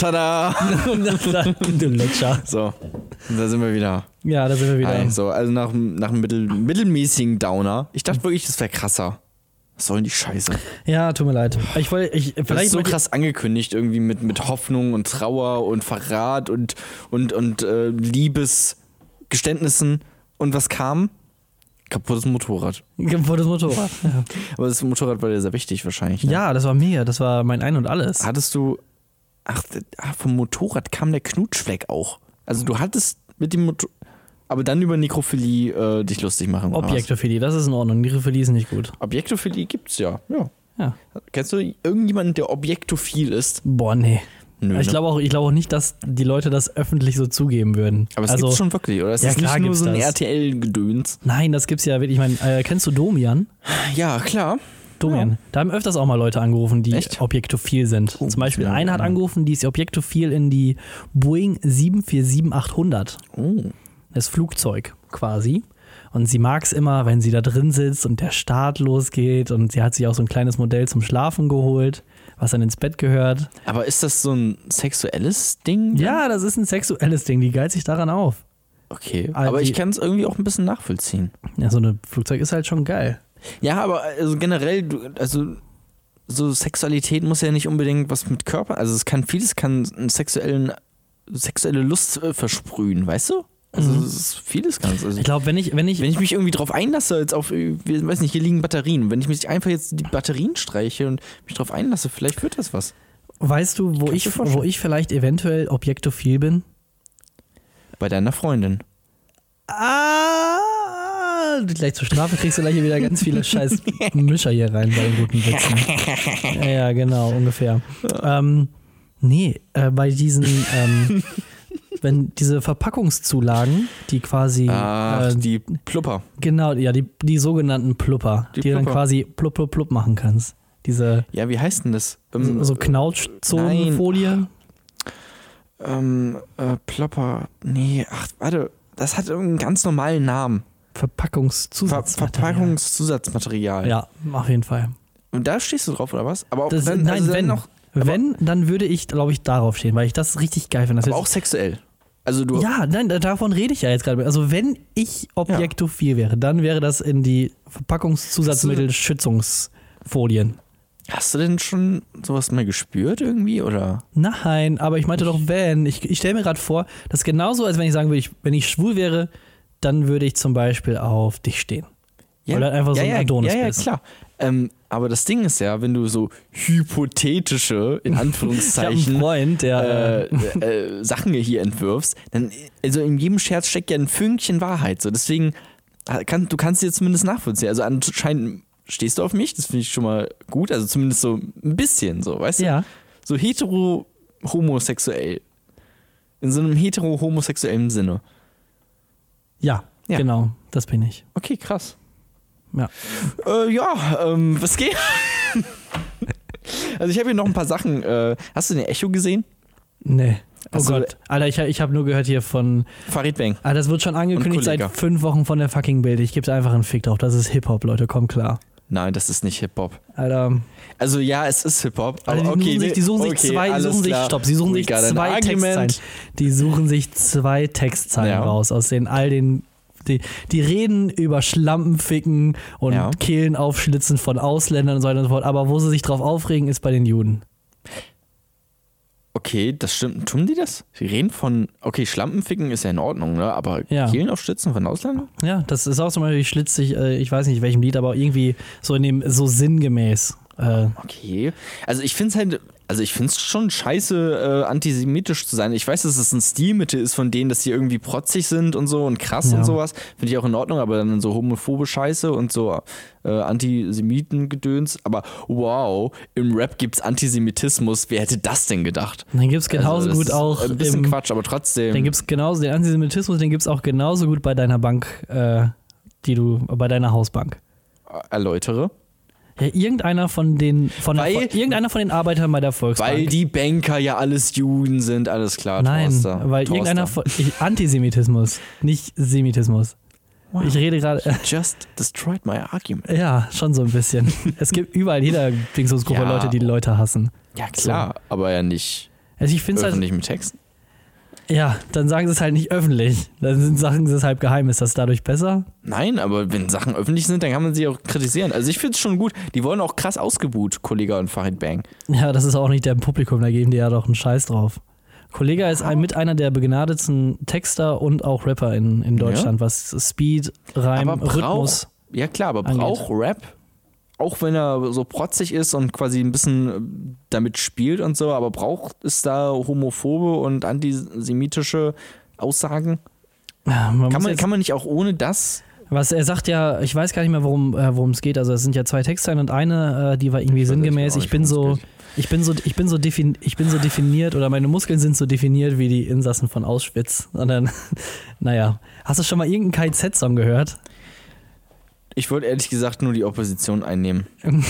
Tada! Du Lutscher. So, da sind wir wieder. Ja, da sind wir wieder. Also, also nach, nach einem mittel, mittelmäßigen Downer. Ich dachte wirklich, das wäre krasser. Was soll denn die Scheiße? Ja, tut mir leid. Ich wollte, ich, das vielleicht ist so wollte- krass angekündigt, irgendwie mit, mit Hoffnung und Trauer und Verrat und, und, und äh, Liebesgeständnissen. Und was kam? Kaputtes Motorrad. Kaputtes Motorrad. Ja. Aber das Motorrad war dir sehr wichtig wahrscheinlich. Ne? Ja, das war mega. Das war mein Ein und Alles. Hattest du. Ach, ach, vom Motorrad kam der Knutschfleck auch. Also du hattest mit dem Motor. Aber dann über Nekrophilie äh, dich lustig machen. oder was? Objektophilie, das ist in Ordnung. Nekrophilie ist nicht gut. Objektophilie gibt's ja. ja. Ja. Kennst du irgendjemanden, der objektophil ist? Boah, nee. Nö, Ich ne? glaube auch, ich glaube auch nicht, dass die Leute das öffentlich so zugeben würden. Aber es also, gibt's schon wirklich, oder? Es ja, ist klar nicht nur gibt's so ein das. R T L-Gedöns. Nein, das gibt's ja wirklich. Ich meine, äh, kennst du Domian? Ja, klar. Domian. Ja. Da haben öfters auch mal Leute angerufen, die Echt? objektophil sind. Oh, Zum Beispiel ja, einer hat ja. angerufen, die ist objektophil in die Boeing sieben vier sieben achthundert. Oh. Das Flugzeug quasi. Und sie mag es immer, wenn sie da drin sitzt und der Start losgeht. Und sie hat sich auch so ein kleines Modell zum Schlafen geholt, was dann ins Bett gehört. Aber ist das so ein sexuelles Ding? Ja, das ist ein sexuelles Ding. Die geilt sich daran auf. Okay. Also Aber die- ich kann es irgendwie auch ein bisschen nachvollziehen. Ja, so ein Flugzeug ist halt schon geil. Ja, aber also generell, du- also so Sexualität muss ja nicht unbedingt was mit Körper, also es kann vieles kann einen sexuellen, sexuelle Lust äh, versprühen, weißt du? Also Mhm. es ist vieles ganz. Also Ich glaube, wenn ich, wenn ich, wenn ich mich irgendwie drauf einlasse, jetzt auf, äh, wir- weiß nicht, hier liegen Batterien, wenn ich mich einfach jetzt die Batterien streiche und mich drauf einlasse, vielleicht wird das was. weißt du, wo Kannst ich, du dir vorstellen? wo ich vielleicht eventuell objektophil bin? Bei deiner Freundin. Ah, gleich zur Strafe kriegst du gleich hier wieder ganz viele scheiß Mischer hier rein bei den guten Witzen. Ja, ja, genau, ungefähr. Ähm, nee, äh, bei diesen, ähm, wenn diese Verpackungszulagen, die quasi, Ach, äh, die Plupper. genau, ja, die, die sogenannten Plupper, die, Die du dann Plupper. quasi plupp, plupp, plupp machen kannst. Diese Ja, wie heißt denn das? so, Ähm, so Knautschzonenfolie. ähm, äh, Plopper. Nee, ach, warte. Das hat irgendeinen ganz normalen Namen. Ver Verpackungszusatzmaterial. Verpackungszusatzmaterial. Ja, auf jeden Fall. Und da stehst du drauf, oder was? Aber auch, Das, dann, nein, also dann wenn, noch, aber, wenn, dann würde ich, glaube ich, darauf stehen, weil ich das richtig geil finde. Das aber jetzt- auch sexuell. Also du. ja, nein, da- davon rede ich ja jetzt gerade. Also wenn ich objektophil wäre, dann wäre das in die Verpackungszusatzmittelschützungsfolien. Hast du denn schon sowas mal gespürt irgendwie? Oder? Nein, aber ich meinte doch, wenn. Ich, ich stelle mir gerade vor, das ist genauso, als wenn ich sagen würde, ich, wenn ich schwul wäre, dann würde ich zum Beispiel auf dich stehen. Weil du halt einfach so ein ja, Adonis ja, ja, bist. klar. Ähm, aber das Ding ist ja, wenn du so hypothetische, in Ich habe einen Anführungszeichen, Freund, der. äh, äh, Sachen hier entwirfst, dann, also in jedem Scherz steckt ja ein Fünkchen Wahrheit. So. Deswegen, kann, du kannst dir zumindest nachvollziehen. Also anscheinend stehst du auf mich, das finde ich schon mal gut. Also zumindest so ein bisschen so, weißt du? ja. So hetero-homosexuell. In so einem hetero-homosexuellen Sinne. ja, Ja. genau, das bin ich. Okay, krass. Ja. Äh, ja, ähm, was geht? Also ich habe hier noch ein paar Sachen. Äh, hast du den Echo gesehen? Nee. Oh Also- Gott. Alter, ich, ich habe nur gehört hier von. Farid Bang. Alter, das wird schon angekündigt seit Kollega. fünf Wochen von der fucking Bild. Ich gebe einfach einen Fick drauf. Das ist Hip-Hop, Leute, komm klar. Nein, das ist nicht Hip-Hop. Alter. Also ja, es ist Hip-Hop. Aber Alter, die okay, suchen sich, die suchen okay, sich zwei, die alles suchen sich, klar. stopp, sie suchen We sich got an zwei argument. Textzeilen. Die suchen sich zwei Textzeilen Ja. raus aus den all den. Die, die reden über Schlampenficken und Ja. Kehlen aufschlitzen von Ausländern und so weiter und so fort. Aber wo sie sich drauf aufregen, ist bei den Juden. Okay, das stimmt. Tun die das? Sie reden von, okay, Schlampenficken ist ja in Ordnung, ne? Aber Ja. Kehlen aufstützen von Ausländern? Ja, das ist auch zum Beispiel schlitzig, äh, ich weiß nicht welchem Lied, aber irgendwie so in dem, so sinngemäß. Äh, Okay. Also ich finde es halt, also ich finde es schon scheiße, äh, antisemitisch zu sein. Ich weiß, dass es ein Stilmittel ist von denen, dass die irgendwie protzig sind und so und krass Ja. und sowas. Finde ich auch in Ordnung, aber dann so homophobe Scheiße und so äh, Antisemitengedöns. Aber wow, im Rap gibt's Antisemitismus. Wer hätte das denn gedacht? dann gibt es genauso Also das gut ist auch. Ein bisschen im, Quatsch, aber trotzdem. Den gibt es genauso, den Antisemitismus, den gibt es auch genauso gut bei deiner Bank, äh, die du, bei deiner Hausbank. Erläutere. Ja, irgendeiner von den, von der, Weil- von, irgendeiner von den Arbeitern bei der Volksbank. Weil die Banker ja alles Juden sind, alles klar. Nein, Torster. weil Torster. irgendeiner von, ich, Antisemitismus, nicht Semitismus. Wow. Ich rede gerade, äh, Just destroyed my argument. ja, schon so ein bisschen. Es gibt überall jeder Dingsungsgruppe Ja. Leute, die Leute hassen. Ja, klar, aber ja nicht. Also ich finde es halt. Öffentlich mit Texten? Ja, dann sagen sie es halt nicht öffentlich. Dann sind Sachen, sie es halb geheim. Ist das dadurch besser? Nein, aber wenn Sachen öffentlich sind, dann kann man sie auch kritisieren. Also ich finde es schon gut. Die wurden auch krass ausgebuht, Kollega und Farid Bang. Ja, das ist auch nicht der Publikum, da geben die ja doch einen Scheiß drauf. Kollega ist ein, mit einer der begnadetsten Texter und auch Rapper in, in Deutschland, ja. was Speed, Reim, aber brauch, Rhythmus. Ja klar, aber angeht. braucht Rap, auch wenn er so protzig ist und quasi ein bisschen damit spielt und so, aber braucht es da homophobe und antisemitische Aussagen? Ja, man kann, man, jetzt, kann man nicht auch ohne das? Was er sagt ja, ich weiß gar nicht mehr, worum äh, worum es geht. Also es sind ja zwei Textzeilen und eine, äh, die war irgendwie sinngemäß. Ich bin so, ich bin so, ich bin so defin, ich bin so definiert oder meine Muskeln sind so definiert wie die Insassen von Auschwitz. Und dann, naja, hast du schon mal irgendeinen K Z-Song gehört? Ich wollte ehrlich gesagt nur die Opposition einnehmen.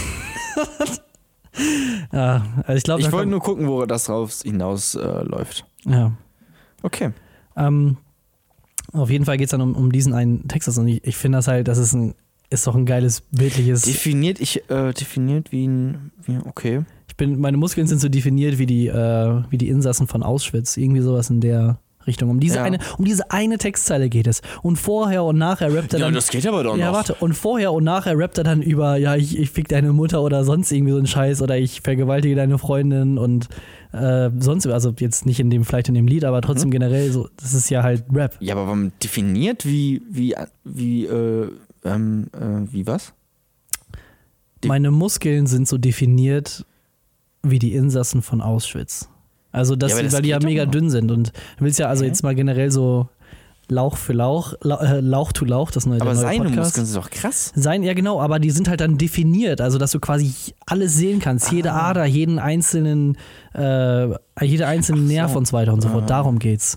ja, also ich glaube, ich wollte nur gucken, wo das drauf hinaus äh, läuft. Ja. Okay. Ähm, auf jeden Fall geht es dann um, um diesen einen Text. Und ich, ich finde das halt, das ist ein, ist doch ein geiles, bildliches. Definiert, ich, äh, definiert wie ein, wie, okay. Ich bin, meine Muskeln sind so definiert wie die, äh, wie die Insassen von Auschwitz. Irgendwie sowas in der Richtung. Um diese, ja. eine, um diese eine Textzeile geht es. Und vorher und nachher rappt er dann. Ja, das geht aber doch ja, noch. warte. Und vorher und nachher rappt er dann über, ja, ich, ich fick deine Mutter oder sonst irgendwie so einen Scheiß oder ich vergewaltige deine Freundin und äh, sonst, also jetzt nicht in dem, vielleicht in dem Lied, aber trotzdem hm. generell so, das ist ja halt Rap. Ja, aber man definiert wie, wie, wie, äh, ähm, äh, wie was? Die Meine Muskeln sind so definiert wie die Insassen von Auschwitz. Also, das, ja, das weil die ja mega dünn sind. Und du willst ja also okay. jetzt mal generell so Lauch für Lauch, La- Lauch to Lauch, das neue, aber der neue seine Podcast. Muskeln sind doch krass. Sein, ja genau, aber die sind halt dann definiert, also dass du quasi alles sehen kannst, ah. jede Ader, jeden einzelnen, äh, jede einzelne so. Nerv und so weiter und so fort. Ah. Darum geht's.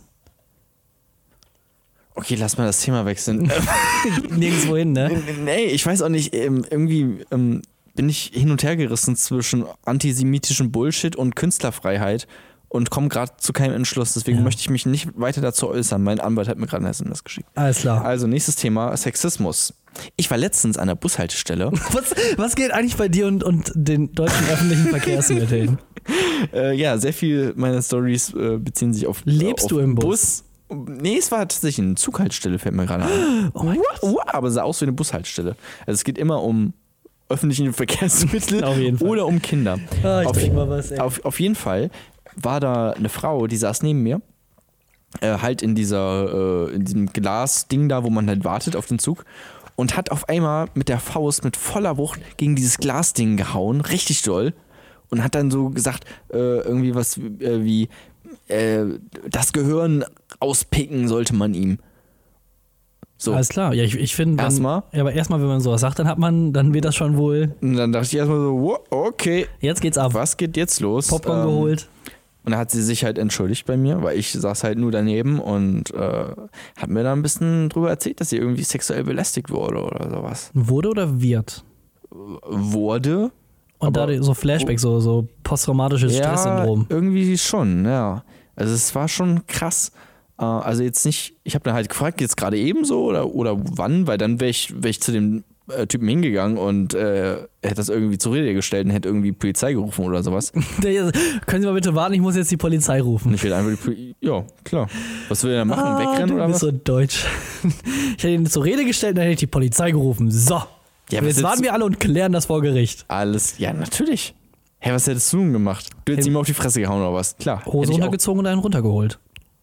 Okay, lass mal das Thema wechseln. Nirgendwo hin, ne? Nee, ich weiß auch nicht, irgendwie ähm, bin ich hin und her gerissen zwischen antisemitischem Bullshit und Künstlerfreiheit. Und komme gerade zu keinem Entschluss, deswegen ja. möchte ich mich nicht weiter dazu äußern. Mein Anwalt hat mir gerade eine S M S geschickt. Alles klar. Also nächstes Thema, Sexismus. Ich war letztens an der Bushaltestelle. Was, was geht eigentlich bei dir und, und den deutschen öffentlichen Verkehrsmitteln? äh, ja, sehr viel meiner Storys äh, beziehen sich auf Lebst auf du im Bus? Bus? Nee, es war tatsächlich eine Zughaltestelle, fällt mir gerade ein. Oh mein Gott. Aber sah aus wie eine Bushaltestelle. Also es geht immer um öffentliche Verkehrsmittel auf jeden Fall. oder um Kinder. Ah, ich auf, trink mal was, ey. Auf, auf jeden Fall war da eine Frau, die saß neben mir, äh, halt in dieser, äh, in diesem Glasding da, wo man halt wartet auf den Zug und hat auf einmal mit der Faust mit voller Wucht gegen dieses Glasding gehauen, richtig doll, und hat dann so gesagt, äh, irgendwie was äh, wie, äh, das Gehirn auspicken sollte man ihm. So. Alles klar, ja, ich, ich finde, erstmal. Ja, aber erstmal, wenn man sowas sagt, dann hat man, dann wird das schon wohl. Und dann dachte ich erstmal so, wow, okay. Jetzt geht's ab. Was geht jetzt los? Popcorn ähm, geholt. Und dann hat sie sich halt entschuldigt bei mir, weil ich saß halt nur daneben und äh, hat mir da ein bisschen drüber erzählt, dass sie irgendwie sexuell belästigt wurde oder sowas. Wurde oder wird? Wurde. Und da so Flashback, so, so posttraumatisches ja, Stresssyndrom. Irgendwie schon, ja. Also es war schon krass. Äh, also jetzt nicht, ich habe dann halt gefragt, jetzt gerade ebenso oder, oder wann, weil dann wäre ich, wär ich zu dem äh, Typen hingegangen und äh, hätte das irgendwie zur Rede gestellt und hätte irgendwie Polizei gerufen oder sowas. Können Sie mal bitte warten, ich muss jetzt die Polizei rufen. Ich will einfach die Polizei, ja, klar. Was will er machen, ah, wegrennen du oder bist was? So deutsch. Ich hätte ihn zur Rede gestellt und dann hätte ich die Polizei gerufen. So. Ja, jetzt warten wir alle und klären das vor Gericht. Alles, ja, natürlich. Hä, hey, was hättest du denn gemacht? Du hättest hey, ihm auf die Fresse gehauen oder was? Klar. Hose runtergezogen und einen runtergeholt.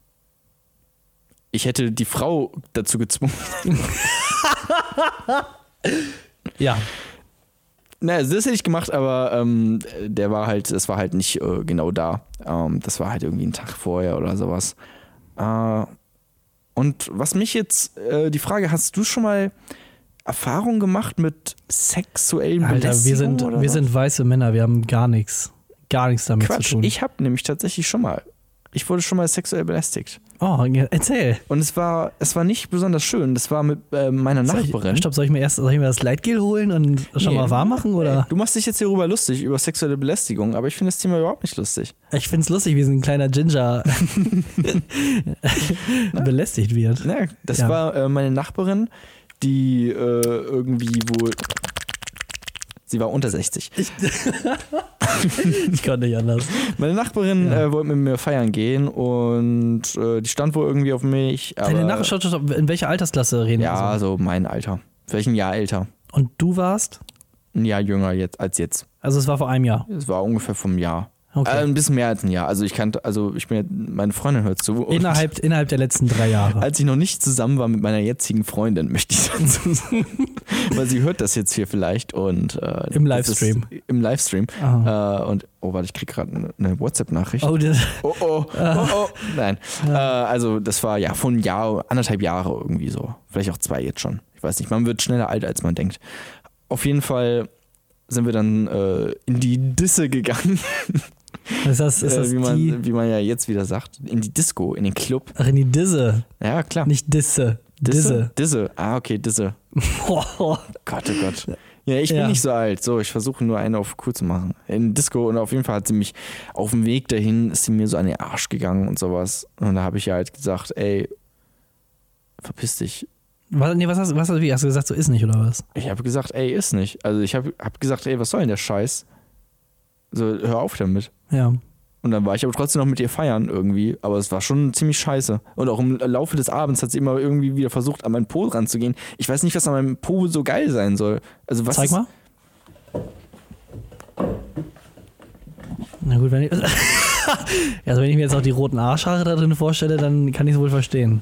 Ich hätte die Frau dazu gezwungen. Ja. Na, also das hätte ich gemacht, aber ähm, der war halt, das war halt nicht äh, genau da. Ähm, das war halt irgendwie ein Tag vorher oder sowas. Äh, und was mich jetzt, äh, die Frage, hast du schon mal Erfahrung gemacht mit sexuellen Alter, Belästigung? wir sind, oder wir was? sind weiße Männer, wir haben gar nichts. Gar nichts damit Quatsch, zu tun. Ich habe nämlich tatsächlich schon mal. Ich wurde schon mal sexuell belästigt. Oh, erzähl. Und es war, es war nicht besonders schön. Das war mit äh, meiner soll Nachbarin. Ich, stopp, soll ich mir erst soll ich mir das Leitgel holen und schon nee, mal warm machen? Oder? Du machst dich jetzt hierüber lustig, über sexuelle Belästigung, aber ich finde das Thema überhaupt nicht lustig. Ich finde es lustig, wie so ein kleiner Ginger belästigt wird. Ja, das ja. war äh, meine Nachbarin, die äh, irgendwie wohl Sie war unter sechzig. Ich, ich konnte nicht anders. Meine Nachbarin Ja. äh, wollte mit mir feiern gehen und äh, die stand wohl irgendwie auf mich. Aber, Deine Nachricht, stopp, stopp, in welcher Altersklasse reden wir? ja, so? so mein Alter. Vielleicht ein Jahr älter. Und du warst? Ein Jahr jünger jetzt als jetzt. Also es war vor einem Jahr. Es war ungefähr vom Jahr. Okay. Äh, ein bisschen mehr als ein Jahr. Also ich kannte, also ich bin, meine Freundin hört zu. und Innerhalb, innerhalb der letzten drei Jahre. Als ich noch nicht zusammen war mit meiner jetzigen Freundin, möchte ich dazu sagen. Weil sie hört das jetzt hier vielleicht und äh, Im das ist- Livestream. Im Livestream. Äh, und oh, warte, ich krieg gerade eine, eine WhatsApp-Nachricht. Oh, das, Oh, oh, oh, oh. Nein. Äh, also das war ja von ein Jahr, anderthalb Jahre irgendwie so. Vielleicht auch zwei jetzt schon. Ich weiß nicht, man wird schneller alt, als man denkt. Auf jeden Fall sind wir dann äh, in die Disse gegangen, ist das, ist das äh, wie, die, man, wie man ja jetzt wieder sagt. In die Disco, in den Club. ach, in die Disse, Ja, klar. nicht Disse. Disse. Disse. Ah, okay, Disse. Boah. Gott, oh Gott. Ja, ich bin Ja. nicht so alt. So, ich versuche nur eine auf cool zu machen. In Disco und auf jeden Fall hat sie mich auf dem Weg dahin, ist sie mir so an den Arsch gegangen und sowas. Und da habe ich ja halt gesagt, ey, verpiss dich. Was, nee, was hast, was hast, wie, hast du gesagt, so ist nicht, oder was? Ich habe gesagt, ey, ist nicht. Also ich habe hab gesagt, ey, was soll denn der Scheiß? So, hör auf damit. Ja. Und dann war ich aber trotzdem noch mit ihr feiern irgendwie. Aber es war schon ziemlich scheiße. Und auch im Laufe des Abends hat sie immer irgendwie wieder versucht, an meinen Po ranzugehen. Ich weiß nicht, was an meinem Po so geil sein soll. Also was Zeig ist, mal. Na gut, wenn ich, also wenn ich mir jetzt auch die roten Arschhaare da drin vorstelle, dann kann ich es wohl verstehen.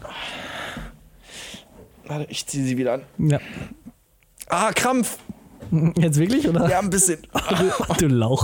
Warte, ich ziehe sie wieder an. Ja. Ah, Krampf! Jetzt wirklich, oder? Ja, ein bisschen. Du Lauch.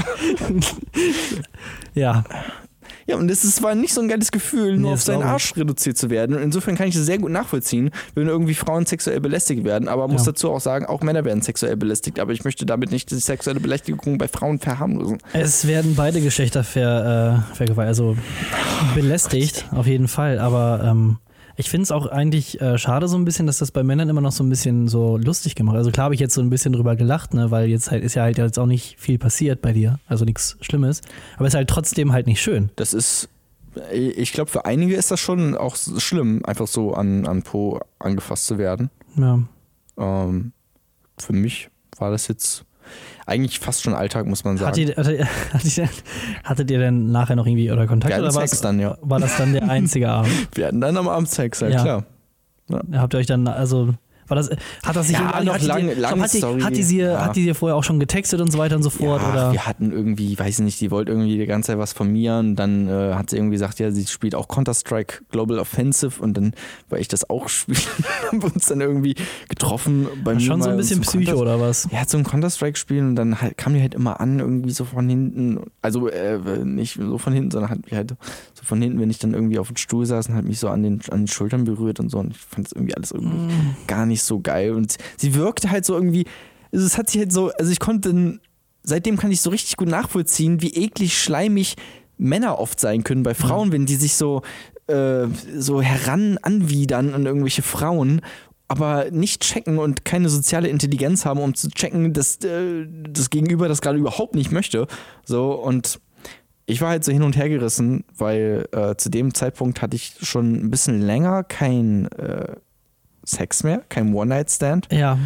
Ja. Ja, und das ist, war nicht so ein geiles Gefühl, nur Nee, auf das seinen glaub ich. Arsch reduziert zu werden. Und insofern kann ich das sehr gut nachvollziehen, wenn irgendwie Frauen sexuell belästigt werden. Aber muss Ja. dazu auch sagen, auch Männer werden sexuell belästigt. Aber ich möchte damit nicht die sexuelle Belästigung bei Frauen verharmlosen. Es werden beide Geschlechter ver, äh, vergewaltigt, also belästigt, auf jeden Fall. Aber ähm, ich finde es auch eigentlich äh, schade so ein bisschen, dass das bei Männern immer noch so ein bisschen so lustig gemacht wird. Also klar habe ich jetzt so ein bisschen drüber gelacht, ne, weil jetzt halt ist ja halt jetzt auch nicht viel passiert bei dir, also nichts Schlimmes. Aber es ist halt trotzdem halt nicht schön. Das ist, ich glaube, für einige ist das schon auch schlimm, einfach so an, an Po angefasst zu werden. Ja. Ähm, für mich war das jetzt eigentlich fast schon Alltag, muss man sagen. Hat ihr, hatte, hattet, ihr, hattet ihr denn nachher noch irgendwie oder Kontakt Geilen oder Sex war's- dann, ja. war das dann der einzige Abend? Wir hatten dann am Abend Sex, ja, Ja. klar. Habt ihr euch dann, also, war das, hat das sich Ja, irgendwie- noch hat die lang- dir- lange hat die, Story. hat die sie, Ja. hat die dir vorher auch schon getextet und so weiter und so fort? Ja, oder? wir hatten irgendwie, weiß ich nicht, die wollte irgendwie die ganze Zeit was von mir und dann äh, hat sie irgendwie gesagt, ja, sie spielt auch Counter-Strike Global Offensive und dann, weil ich das auch spiele, haben wir uns dann irgendwie getroffen. Bei mir Schon so mal ein bisschen zum Psycho Counter- oder was? Ja, zum Counter-Strike spielen und dann halt, kam die halt immer an, irgendwie so von hinten, also äh, nicht so von hinten, sondern hat mich halt so von hinten, wenn ich dann irgendwie auf dem Stuhl saß und hat mich so an den, an den Schultern berührt und so und ich fand das irgendwie alles irgendwie Mm. gar nicht so geil und sie wirkte halt so irgendwie, also es hat sich halt so, also ich konnte, seitdem kann ich so richtig gut nachvollziehen, wie eklig schleimig Männer oft sein können bei Frauen, wenn die sich so, äh, so heran anwidern an irgendwelche Frauen, aber nicht checken und keine soziale Intelligenz haben, um zu checken, dass äh, das Gegenüber das gerade überhaupt nicht möchte. So, und ich war halt so hin und her gerissen, weil äh, zu dem Zeitpunkt hatte ich schon ein bisschen länger kein äh, Sex mehr, kein One-Night-Stand. Ja.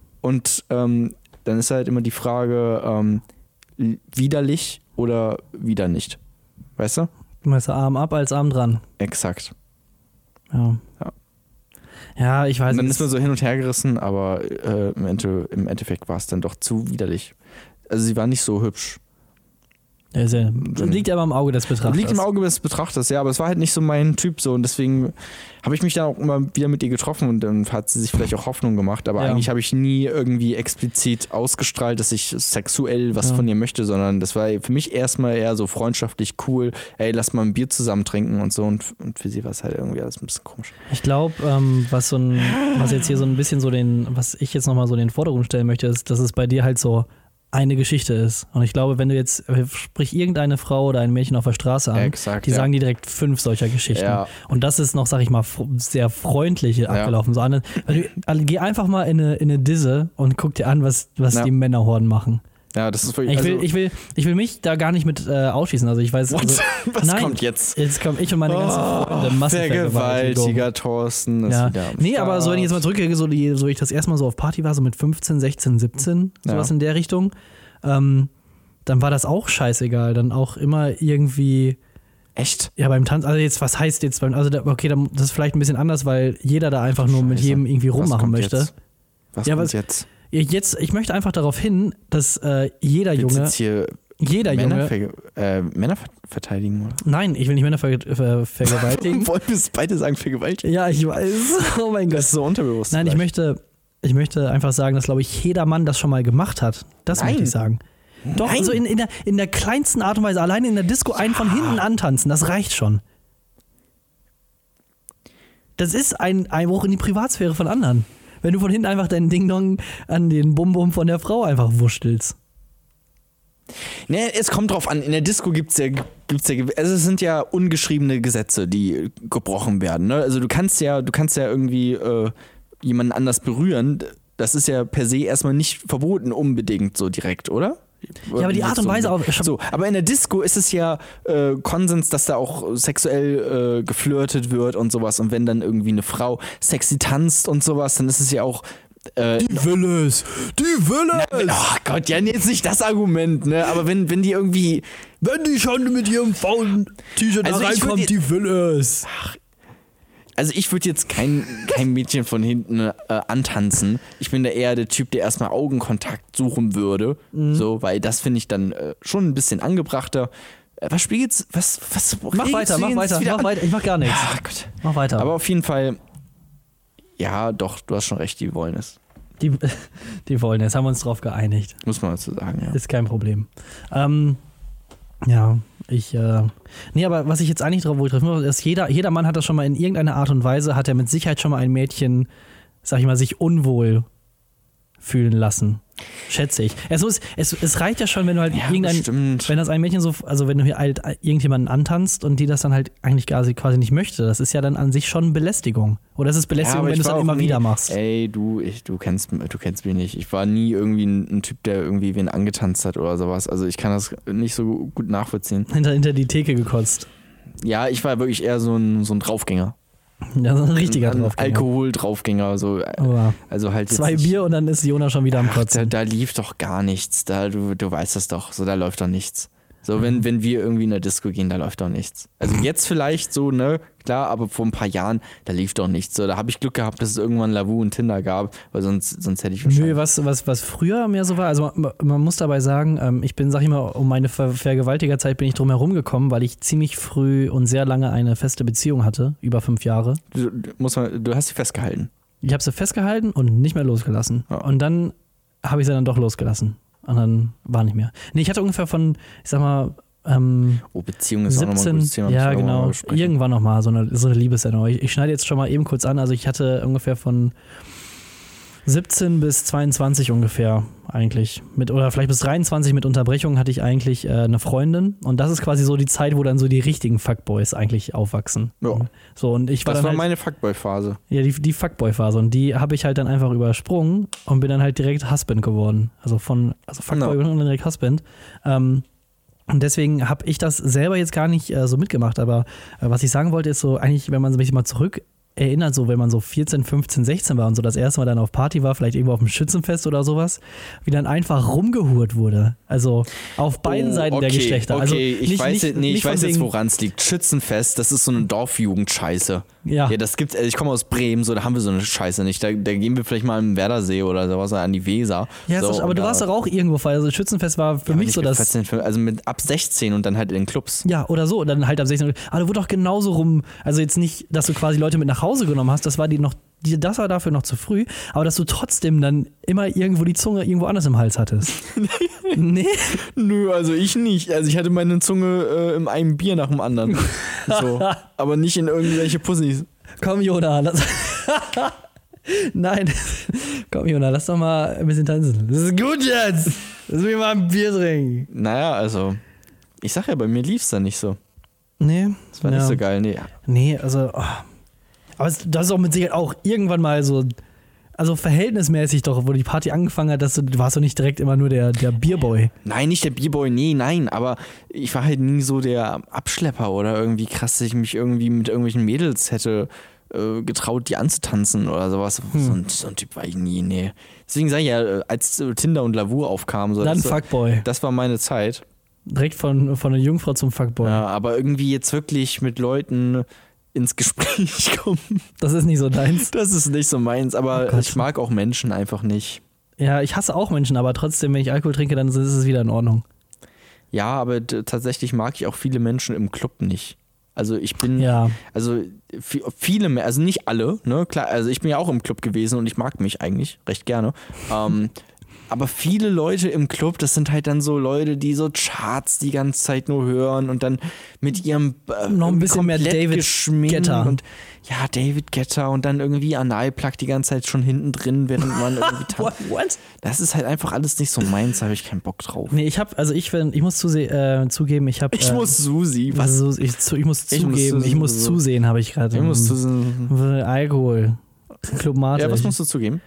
Und ähm, dann ist halt immer die Frage, ähm, widerlich oder wieder nicht. Weißt du? Besser Arm ab als Arm dran. Exakt. Ja. Ja. Ja, ich weiß Und dann nicht. ist man so hin und her gerissen, aber äh, im, Ende, im Endeffekt war es dann doch zu widerlich. Also sie war nicht so hübsch. Ja, ist ja, liegt aber im Auge des Betrachters. Liegt im Auge des Betrachters, ja, aber es war halt nicht so mein Typ so und deswegen habe ich mich dann auch immer wieder mit ihr getroffen und dann hat sie sich vielleicht auch Hoffnung gemacht, aber Ja. eigentlich habe ich nie irgendwie explizit ausgestrahlt, dass ich sexuell was Ja. von ihr möchte, sondern das war für mich erstmal eher so freundschaftlich cool, ey, lass mal ein Bier zusammen trinken und so und, und für sie war es halt irgendwie alles ein bisschen komisch. Ich glaube, ähm, was so ein, was jetzt hier so ein bisschen so den, was ich jetzt nochmal so in den Vordergrund stellen möchte, ist, dass es bei dir halt so eine Geschichte ist. Und ich glaube, wenn du jetzt, sprich irgendeine Frau oder ein Mädchen auf der Straße an, Exakt, die ja. sagen dir direkt fünf solcher Geschichten. Ja. Und das ist noch, sag ich mal, fr- sehr freundlich abgelaufen. So eine, also, also, geh einfach mal in eine, in eine Disse und guck dir an, was, was Ja. die Männerhorden machen. Ja, das ist wirklich. Ich will, also, ich will, ich will mich da gar nicht mit äh, ausschießen. Also ich weiß. Also, Was nein, kommt jetzt? Jetzt komme ich und meine ganzen Oh, Freunde. Massenvergewaltigung. Vergewaltiger Thorsten ist Ja. wieder am Nee, aber so wenn ich jetzt Start. mal zurückgehe, so, die, so ich das erste Mal so auf Party war, so mit fünfzehn, sechzehn, siebzehn, sowas Ja. in der Richtung, ähm, dann war das auch scheißegal. Dann auch immer irgendwie. Echt? Ja, beim Tanz, also jetzt, was heißt jetzt beim, also da, okay, dann, das ist vielleicht ein bisschen anders, weil jeder da einfach nur mit Scheiße. jedem irgendwie Was rummachen kommt möchte. Jetzt? Was Ja, kommt was- jetzt? Jetzt, ich möchte einfach darauf hin, dass äh, jeder Willst du Junge, jetzt hier jeder Männer, Junge, verge- äh, Männer ver verteidigen? Oder? nein, ich will nicht Männer ver ver vergewaltigen. Wollen wir beide sagen vergewaltigen? Ja, ich weiß. Oh mein Gott. Das ist so unterbewusst. Nein, ich vielleicht. möchte, ich möchte einfach sagen, dass, glaube ich, jeder Mann das schon mal gemacht hat. Das Nein. möchte ich sagen. Doch, Nein. so in, in, der, in der kleinsten Art und Weise, alleine in der Disco einen von hinten antanzen, das reicht schon. Das ist ein Einbruch in die Privatsphäre von anderen. Wenn du von hinten einfach deinen Ding-Dong an den Bum-Bum von der Frau einfach wurstelst. Nee, es kommt drauf an. In der Disco gibt's ja, gibt's ja, also es sind ja ungeschriebene Gesetze, die gebrochen werden. Ne? Also du kannst ja, du kannst ja irgendwie äh, jemanden anders berühren. Das ist ja per se erstmal nicht verboten unbedingt so direkt, oder? Ja, aber die Art und Weise auch. So, aber in der Disco ist es ja äh, Konsens, dass da auch sexuell äh, geflirtet wird und sowas. Und wenn dann irgendwie eine Frau sexy tanzt und sowas, dann ist es ja auch. Äh, Die will es! Die will es! oh Gott, ja, jetzt nicht das Argument, ne? Aber wenn, wenn die irgendwie. Wenn die schon mit ihrem faulen T-Shirt Also da ich würd reinkommt, die will es! Also ich würde jetzt kein, kein Mädchen von hinten äh, antanzen. Ich bin da eher der Typ, der erstmal Augenkontakt suchen würde. Mhm. So, weil das finde ich dann äh, schon ein bisschen angebrachter. Äh, was spielt's? Was, was Mach regst weiter, du mach jetzt weiter, wieder mach an? weiter. Ich mach gar nichts. Ach Gott. Mach weiter. Aber auf jeden Fall, ja, doch, du hast schon recht, die wollen es. die, die wollen, jetzt haben wir uns drauf geeinigt. Muss man dazu sagen, ja. Ist kein Problem. Ähm, ja, ich, äh, nee, aber was ich jetzt eigentlich drauf, wo ich drauf muss, ist, jeder, jeder Mann hat das schon mal in irgendeiner Art und Weise, hat er mit Sicherheit schon mal ein Mädchen, sag ich mal, sich unwohl fühlen lassen. Schätze ich. Es, muss, es, es reicht ja schon, wenn du halt Ja, irgendein, bestimmt. wenn das ein Mädchen so, also wenn du hier halt irgendjemanden antanzt und die das dann halt eigentlich quasi, quasi nicht möchte, das ist ja dann an sich schon Belästigung. Oder ist es Belästigung, aber wenn ich du es war dann auch immer nie, wieder machst? Ey, du, ich, du, kennst, du kennst mich nicht. Ich war nie irgendwie ein, ein Typ, der irgendwie wen angetanzt hat oder sowas. Also ich kann das nicht so gut nachvollziehen. Hinter, hinter die Theke gekotzt. Ja, ich war wirklich eher so ein, so ein Draufgänger. Ja, so ein richtiger ein Draufgänger. Alkohol-Draufgänger. So. Aber Also halt jetzt zwei nicht- Bier und dann ist Jona schon wieder am Ach, da, Kotzen. da lief doch gar nichts. Da, du, du weißt das doch. So, da läuft doch nichts. So, wenn, wenn wir irgendwie in der Disco gehen, da läuft doch nichts. Also jetzt vielleicht so, ne, klar, aber vor ein paar Jahren, da lief doch nichts. So, da habe ich Glück gehabt, dass es irgendwann Lavu und Tinder gab, weil sonst, sonst hätte ich wahrscheinlich. Nö, was, was, was früher mehr so war, also man, man muss dabei sagen, ähm, ich bin, sag ich mal, um meine Ver Vergewaltigerzeit bin ich drum herum gekommen, weil ich ziemlich früh und sehr lange eine feste Beziehung hatte, über fünf Jahre. Du, du- muss man, du hast sie festgehalten. Ich habe sie festgehalten und nicht mehr losgelassen. Ja. Und dann habe ich sie dann doch losgelassen. Und dann war nicht mehr. Nee, ich hatte ungefähr von, ich sag mal, ähm, Oh, Beziehung ist auch nochmal ein siebzehn, gutes Thema. müssen ja wir auch genau, mal besprechen. irgendwann nochmal so eine, so eine Liebeserinnerung. Ich, ich schneide jetzt schon mal eben kurz an, also ich hatte ungefähr von siebzehn bis zweiundzwanzig ungefähr eigentlich, mit, oder vielleicht bis dreiundzwanzig mit Unterbrechung hatte ich eigentlich äh, eine Freundin und das ist quasi so die Zeit, wo dann so die richtigen Fuckboys eigentlich aufwachsen. Ja. So, und ich war Das dann war halt, meine Fuckboy-Phase. ja, die, die Fuckboy-Phase und die habe ich halt dann einfach übersprungen und bin dann halt direkt Husband geworden. Also von, also Fuckboy No. und dann direkt Husband. Ähm, Und deswegen habe ich das selber jetzt gar nicht äh, so mitgemacht. Aber äh, was ich sagen wollte, ist so eigentlich, wenn man sich mal zurück erinnert, so wenn man so vierzehn, fünfzehn, sechzehn war und so das erste Mal dann auf Party war, vielleicht irgendwo auf dem Schützenfest oder sowas, wie dann einfach rumgehurt wurde. Also auf beiden Oh, Seiten okay, der Geschlechter. Okay, Also ich nicht, weiß, nicht, jetzt- nee, nicht ich weiß von jetzt, wegen- woran es liegt. Schützenfest, das ist so eine Dorfjugendscheiße. Ja. Ja, das gibt's, also ich komme aus Bremen, so, da haben wir so eine Scheiße nicht. Da, da gehen wir vielleicht mal am Werdersee oder sowas an die Weser. Ja, so, ist doch- aber und du da- warst doch auch irgendwo, also Schützenfest war für Ja, mich nicht so mit das. vierzehn, fünfzehn, also mit ab sechzehn und dann halt in den Clubs. Ja, oder so, dann halt ab sechzehn. Aber da wurde doch genauso rum, also jetzt nicht, dass du quasi Leute mit nach Hause genommen hast, das war die noch, die, das war dafür noch zu früh, aber dass du trotzdem dann immer irgendwo die Zunge irgendwo anders im Hals hattest. Nee? Nö, also ich nicht. Also ich hatte meine Zunge äh, in einem Bier nach dem anderen. So. Aber nicht in irgendwelche Pussys. Komm, Jona, lass. Nein. Komm, Jona, lass doch mal ein bisschen tanzen. Das ist gut jetzt. Lass mich mal ein Bier trinken. Naja, also ich sag ja, bei mir lief's dann nicht so. Nee. Das war ja. nicht so geil, nee. Nee, also. Oh. Aber es, das ist auch mit Sicherheit auch irgendwann mal so. also verhältnismäßig doch, wo die Party angefangen hat, dass du, du warst doch nicht direkt immer nur der, der Bierboy. Nein, nicht der Bierboy, nee, nein, aber ich war halt nie so der Abschlepper oder irgendwie krass, dass ich mich irgendwie mit irgendwelchen Mädels hätte äh, getraut, die anzutanzen oder sowas. Hm. So, ein, so ein Typ war ich nie, nee. Deswegen sage ich ja, als Tinder und Lavur aufkamen, so, Dann das, Fuckboy. Das war meine Zeit. Direkt von, von einer Jungfrau zum Fuckboy. Ja, aber irgendwie jetzt wirklich mit Leuten ins Gespräch kommen. Das ist nicht so deins. Das ist nicht so meins, aber oh ich mag auch Menschen einfach nicht. Ja, ich hasse auch Menschen, aber trotzdem, wenn ich Alkohol trinke, dann ist es wieder in Ordnung. Ja, aber d- tatsächlich mag ich auch viele Menschen im Club nicht. Also ich bin, ja. also f- viele, also nicht alle, ne, klar, also ich bin ja auch im Club gewesen und ich mag mich eigentlich recht gerne. ähm, Aber viele Leute im Club, das sind halt dann so Leute, die so Charts die ganze Zeit nur hören und dann mit ihrem äh, noch ein bisschen mehr David Guetta und ja, David Guetta und dann irgendwie Analplug die ganze Zeit schon hinten drin, während man irgendwie tanzt. What? What? Das ist halt einfach alles nicht so meins, da habe ich keinen Bock drauf. Nee, ich habe, also ich, ich muss zuse- äh, zugeben, ich habe. Ich äh, muss Susi, was? So, ich, zu, ich muss Ich muss zugeben, zu- ich muss zusehen, habe ich gerade. Ich muss zusehen. Alkohol. Club Mate. Ja, was musst du zugeben?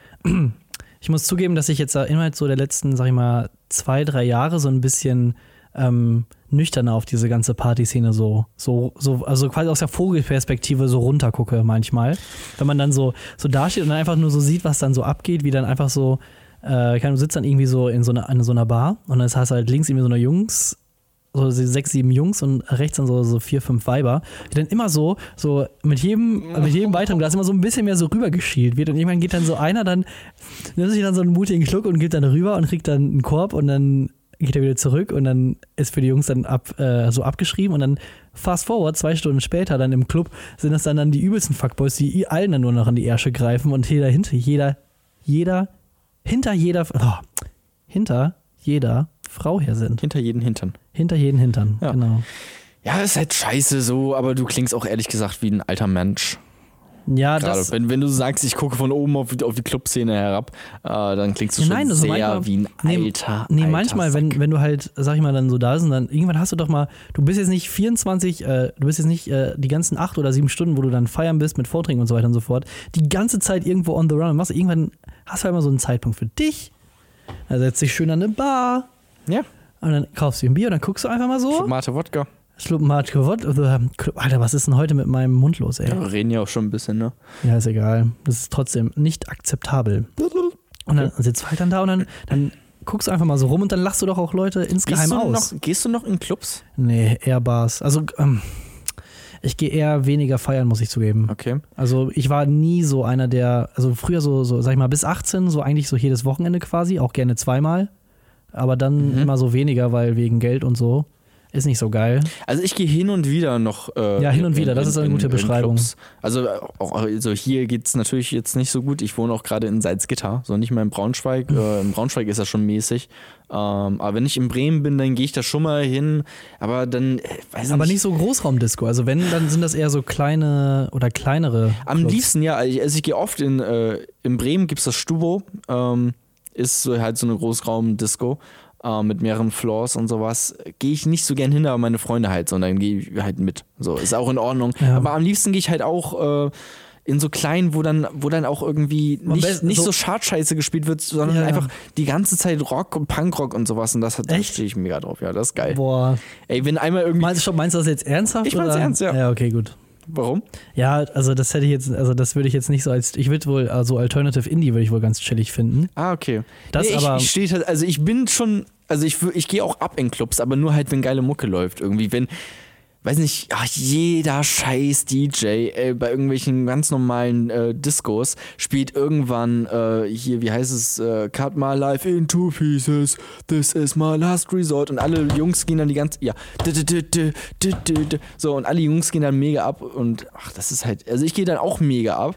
Ich muss zugeben, dass ich jetzt innerhalb so der letzten, sag ich mal, zwei, drei Jahre so ein bisschen ähm, nüchterner auf diese ganze Partyszene so, so, so, also quasi aus der Vogelperspektive so runtergucke manchmal. Wenn man dann so, so dasteht und dann einfach nur so sieht, was dann so abgeht, wie dann einfach so, äh, du sitzt dann irgendwie so in so einer, in so einer Bar und dann hast du halt links irgendwie so eine Jungs, so sechs, sieben Jungs und rechts dann so, so vier, fünf Weiber, die dann immer so, so mit jedem, mit jedem weiteren Glas immer so ein bisschen mehr so rübergeschielt wird und irgendwann geht dann so einer dann, nimmt sich dann so einen mutigen Schluck und geht dann rüber und kriegt dann einen Korb und dann geht er wieder zurück und dann ist für die Jungs dann ab, äh, so abgeschrieben und dann fast forward, zwei Stunden später dann im Club sind das dann, dann die übelsten Fuckboys, die allen dann nur noch an die Ärsche greifen und jeder hinter, jeder, jeder, hinter jeder, oh, hinter jeder Frau her sind. Hinter jeden Hintern. Hinter jeden Hintern, Ja. genau. Ja, ist halt scheiße so, aber du klingst auch ehrlich gesagt wie ein alter Mensch. Ja, Gerade das, wenn, wenn du sagst, ich gucke von oben auf, auf die Clubszene herab, äh, dann klingst du Ja, schon nein, also sehr manchmal- wie ein nee, alter, nee, alter manchmal, Sack. wenn, wenn du halt, sag ich mal, dann so da bist und dann irgendwann hast du doch mal, du bist jetzt nicht vierundzwanzig, äh, du bist jetzt nicht äh, die ganzen acht oder sieben Stunden, wo du dann feiern bist mit Vorträgen und so weiter und so fort, die ganze Zeit irgendwo on the run und machst, irgendwann hast du halt mal so einen Zeitpunkt für dich, dann setzt dich schön an eine Bar Ja, und dann kaufst du dir ein Bier und dann guckst du einfach mal so. Mate Wodka. Schluck Matke, what? Alter, was ist denn heute mit meinem Mund los, ey? Ja, wir reden ja auch schon ein bisschen, ne? Ja, ist egal. Das ist trotzdem nicht akzeptabel. Und dann sitzt du halt dann da und dann, dann guckst du einfach mal so rum und dann lachst du doch auch Leute insgeheim Gehst du, aus. noch, gehst du noch in Clubs? Nee, eher Bars. Also, ähm, ich gehe eher weniger feiern, muss ich zugeben. Okay. Also, ich war nie so einer, der, also früher so, so, sag ich mal, bis achtzehn, so eigentlich so jedes Wochenende quasi, auch gerne zweimal. Aber dann Mhm. immer so weniger, weil wegen Geld und so. Ist nicht so geil. Also ich gehe hin und wieder noch. Äh, Ja, hin und wieder, in- das ist eine in- gute in Beschreibung. Clubs. Also, auch, also hier geht es natürlich jetzt nicht so gut. Ich wohne auch gerade in Salzgitter, so nicht mehr in Braunschweig. äh, in Braunschweig ist das schon mäßig. Ähm, aber wenn ich in Bremen bin, dann gehe ich da schon mal hin. Aber dann, äh, weiß Aber nicht. nicht so Großraumdisco. Also wenn, dann sind das eher so kleine oder kleinere Am Clubs. liebsten, ja. Also ich, also ich gehe oft in, äh, in Bremen, gibt es das Stubo. Ähm, ist so, halt so eine Großraumdisco. äh, mit mehreren Floors und sowas, gehe ich nicht so gern hin, aber meine Freunde halt, sondern gehe ich halt mit. So, ist auch in Ordnung. Ja. Aber am liebsten gehe ich halt auch äh, in so kleinen, wo dann, wo dann auch irgendwie Am nicht, besten nicht so- so Schadscheiße gespielt wird, sondern Ja. einfach die ganze Zeit Rock und Punkrock und sowas. Und das hat, da Echt? stehe ich mega drauf. Ja, das ist geil. Boah. Ey, wenn einmal irgendwie. Meinst du, schon- meinst du das jetzt ernsthaft? Ich mein's oder? ernst, ja. Ja, okay, gut. Warum? Ja, also das hätte ich jetzt, also das würde ich jetzt nicht so als, ich würde wohl, also Alternative Indie würde ich wohl ganz chillig finden. Ah, okay. Das nee, ich, aber- ich stehe halt, also ich bin schon, also ich, wür- ich gehe auch ab in Clubs, aber nur halt, wenn geile Mucke läuft irgendwie. Wenn, weiß nicht, ach, jeder scheiß D J ey, bei irgendwelchen ganz normalen äh, Discos spielt irgendwann äh, hier, wie heißt es, äh, Cut my life in two pieces, this is my last resort und alle Jungs gehen dann die ganze, ja, d- d- d- d- d- d- d- so und alle Jungs gehen dann mega ab und ach, das ist halt, also ich gehe dann auch mega ab,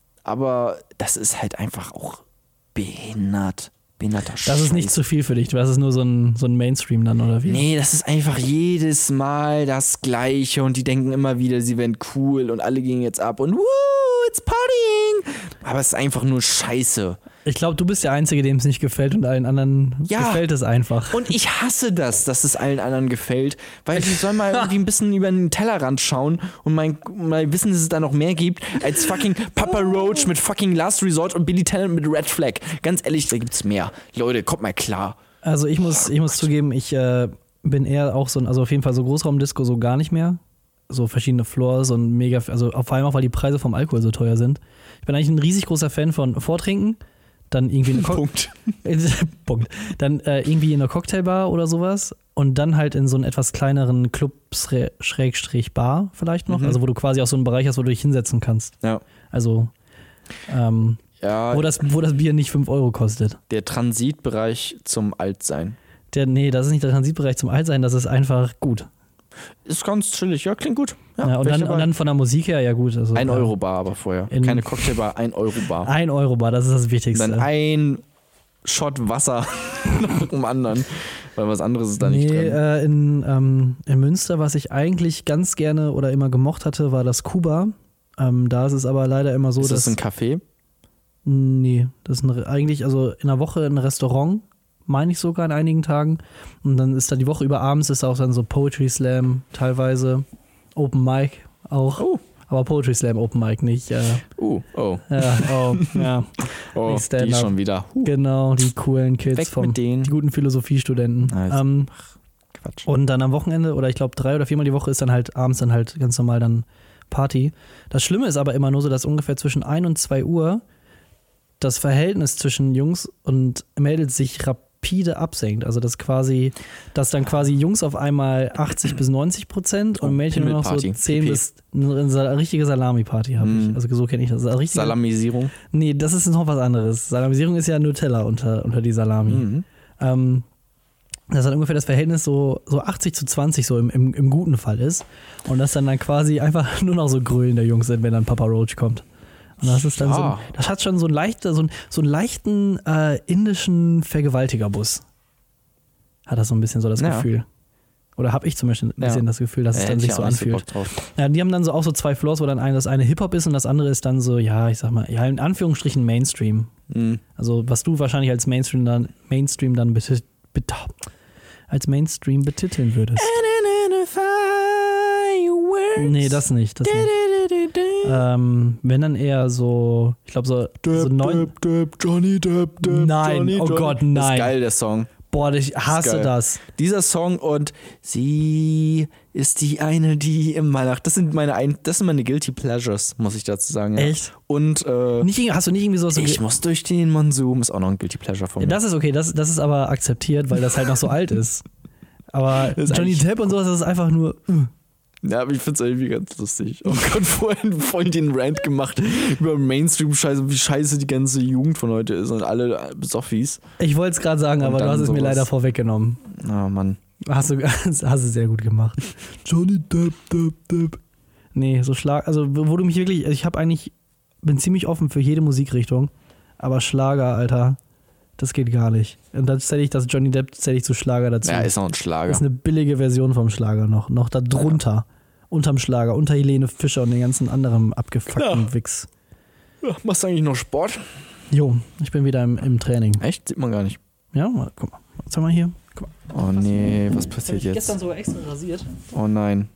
aber das ist halt einfach auch behindert. Behinderter Scheiß. Das ist nicht zu viel für dich. Das ist nur so ein, so ein Mainstream dann, oder wie? Nee, das ist einfach jedes Mal das Gleiche und die denken immer wieder, sie wären cool und alle gehen jetzt ab und woo, it's partying. Aber es ist einfach nur Scheiße. Ich glaube, du bist der Einzige, dem es nicht gefällt und allen anderen Ja. gefällt es einfach. Und ich hasse das, dass es allen anderen gefällt, weil die sollen mal irgendwie ein bisschen über den Tellerrand schauen und mal, mal wissen, dass es da noch mehr gibt als fucking Papa Roach mit fucking Last Resort und Billy Talent mit Red Flag. Ganz ehrlich, da gibt's mehr. Leute, kommt mal klar. Also ich muss, ich muss zugeben, ich äh, bin eher auch so ein, also auf jeden Fall so Großraumdisco so gar nicht mehr. So verschiedene Floors und mega, also vor allem auch, weil die Preise vom Alkohol so teuer sind. Ich bin eigentlich ein riesig großer Fan von Vortrinken, dann irgendwie eine Co- Punkt. Punkt. Dann äh, irgendwie in einer Cocktailbar oder sowas und dann halt in so einen etwas kleineren Club Schrägstrich Bar vielleicht noch, Mhm. also wo du quasi auch so einen Bereich hast, wo du dich hinsetzen kannst. Ja. Also ähm, Ja, wo, das, wo das Bier nicht fünf Euro kostet. der Transitbereich zum Altsein. Der, nee, das ist nicht der Transitbereich zum Altsein, das ist einfach gut. Ist ganz chillig, ja, klingt gut. Ja, Ja, und, wär ich dann, dabei. und dann von der Musik her, ja gut. Also, ein ja. Euro Bar aber vorher. In- Keine Cocktailbar, ein Euro Bar. Ein Euro Bar, das ist das Und Wichtigste. dann ein Shot Wasser nach dem anderen, weil was anderes ist da nicht nee, drin. äh, in, ähm, in Münster, was ich eigentlich ganz gerne oder immer gemocht hatte, war das Kuba. Ähm, da ist es aber leider immer so, ist dass. das ein Café? Nee, das ist ein, eigentlich, also in der Woche ein Restaurant, meine ich sogar an einigen Tagen. Und dann ist da die Woche über abends ist auch dann so Poetry Slam teilweise, Open Mic auch. Oh. Aber Poetry Slam Open Mic nicht. Äh, Uh, oh, ja, oh, ja. oh, Nicht Stand-up. die schon wieder. Huh. Genau, die coolen Kids Weg vom, mit denen. die guten Philosophiestudenten. Also, Ähm, Quatsch. und dann am Wochenende, oder ich glaube drei oder viermal die Woche, ist dann halt abends dann halt ganz normal dann Party. Das Schlimme ist aber immer nur so, dass ungefähr zwischen ein und zwei Uhr das Verhältnis zwischen Jungs und Mädels sich rapide absenkt. Also dass quasi, dass dann quasi Jungs auf einmal achtzig bis neunzig Prozent und Oh, Mädchen nur noch so Pimmelparty. zehn Pipi. bis eine, eine richtige Salami-Party habe ich. Mm. Also so kenne ich das. Also richtige, Salamisierung. Nee, das ist noch was anderes. Salamisierung ist ja Nutella unter, unter die Salami. Mhm. Ähm, dass dann ungefähr das Verhältnis so, so achtzig zu zwanzig so im, im, im guten Fall ist. Und dass dann, dann quasi einfach nur noch so grölende Jungs sind, wenn dann Papa Roach kommt. Und das ist dann so, ein, Ja. das hat schon so einen, leichter, so einen, so einen leichten äh, indischen Vergewaltigerbus. Hat das so ein bisschen so das Ja. Gefühl. Oder habe ich zum Beispiel ein bisschen Ja. das Gefühl, dass es Äh, dann hätte sich ich so auch nicht so anfühlt. Bock drauf. Ja, die haben dann so auch so zwei Floors, wo dann ein, das eine Hip-Hop ist und das andere ist dann so, ja, ich sag mal, ja, in Anführungsstrichen Mainstream. Mhm. Also was du wahrscheinlich als Mainstream dann, Mainstream dann betit, bet, als Mainstream betiteln würdest. Nee, das nicht. Das nicht. Ähm, wenn dann eher so, ich glaube so, so neun. Depp, Johnny Depp, Depp, Nein, Johnny, oh Johnny. Gott, Das nein. ist geil, der Song. Boah, ich hasse geil. das. Dieser Song und sie ist die eine, die immer lacht. Das sind meine, ein, das sind meine Guilty Pleasures, muss ich dazu sagen. Ja. Echt? Und äh, Nicht, irgendwie- hast du nicht irgendwie sowas? ich muss durch den Monsum, ist auch noch ein Guilty Pleasure von Ja, mir. das ist okay, das, das ist aber akzeptiert, weil das halt noch so alt ist. Aber Das ist Johnny eigentlich- Depp und sowas, das ist einfach nur. uh. Ja, aber ich find's irgendwie ganz lustig. Oh Gott, vorhin voll den Rant gemacht über Mainstream-Scheiße, wie scheiße die ganze Jugend von heute ist und alle Soffis. Ich wollte es gerade sagen, Und aber du dann hast es mir sowas. leider vorweggenommen. Ah, Mann. Hast du, hast du sehr gut gemacht. Johnny Depp, Depp, Depp. Nee, so Schlag, also wo du mich wirklich, also ich habe eigentlich, bin ziemlich offen für jede Musikrichtung, aber Schlager, Alter, das geht gar nicht. Und dann zähle ich das Johnny Depp, zähle ich zu Schlager dazu. Ja, ist noch ein Schlager. Das ist eine billige Version vom Schlager noch, noch da drunter, unterm Schlager, unter Helene Fischer und den ganzen anderen abgefuckten Ja. Wix. Ja, machst du eigentlich noch Sport? Jo, ich bin wieder im, im Training. Echt? Sieht man gar nicht. Ja, mal, guck mal, zeig mal hier. Guck mal. Oh nee, was Das hab passiert ich jetzt? gestern sogar extra rasiert. Oh nein.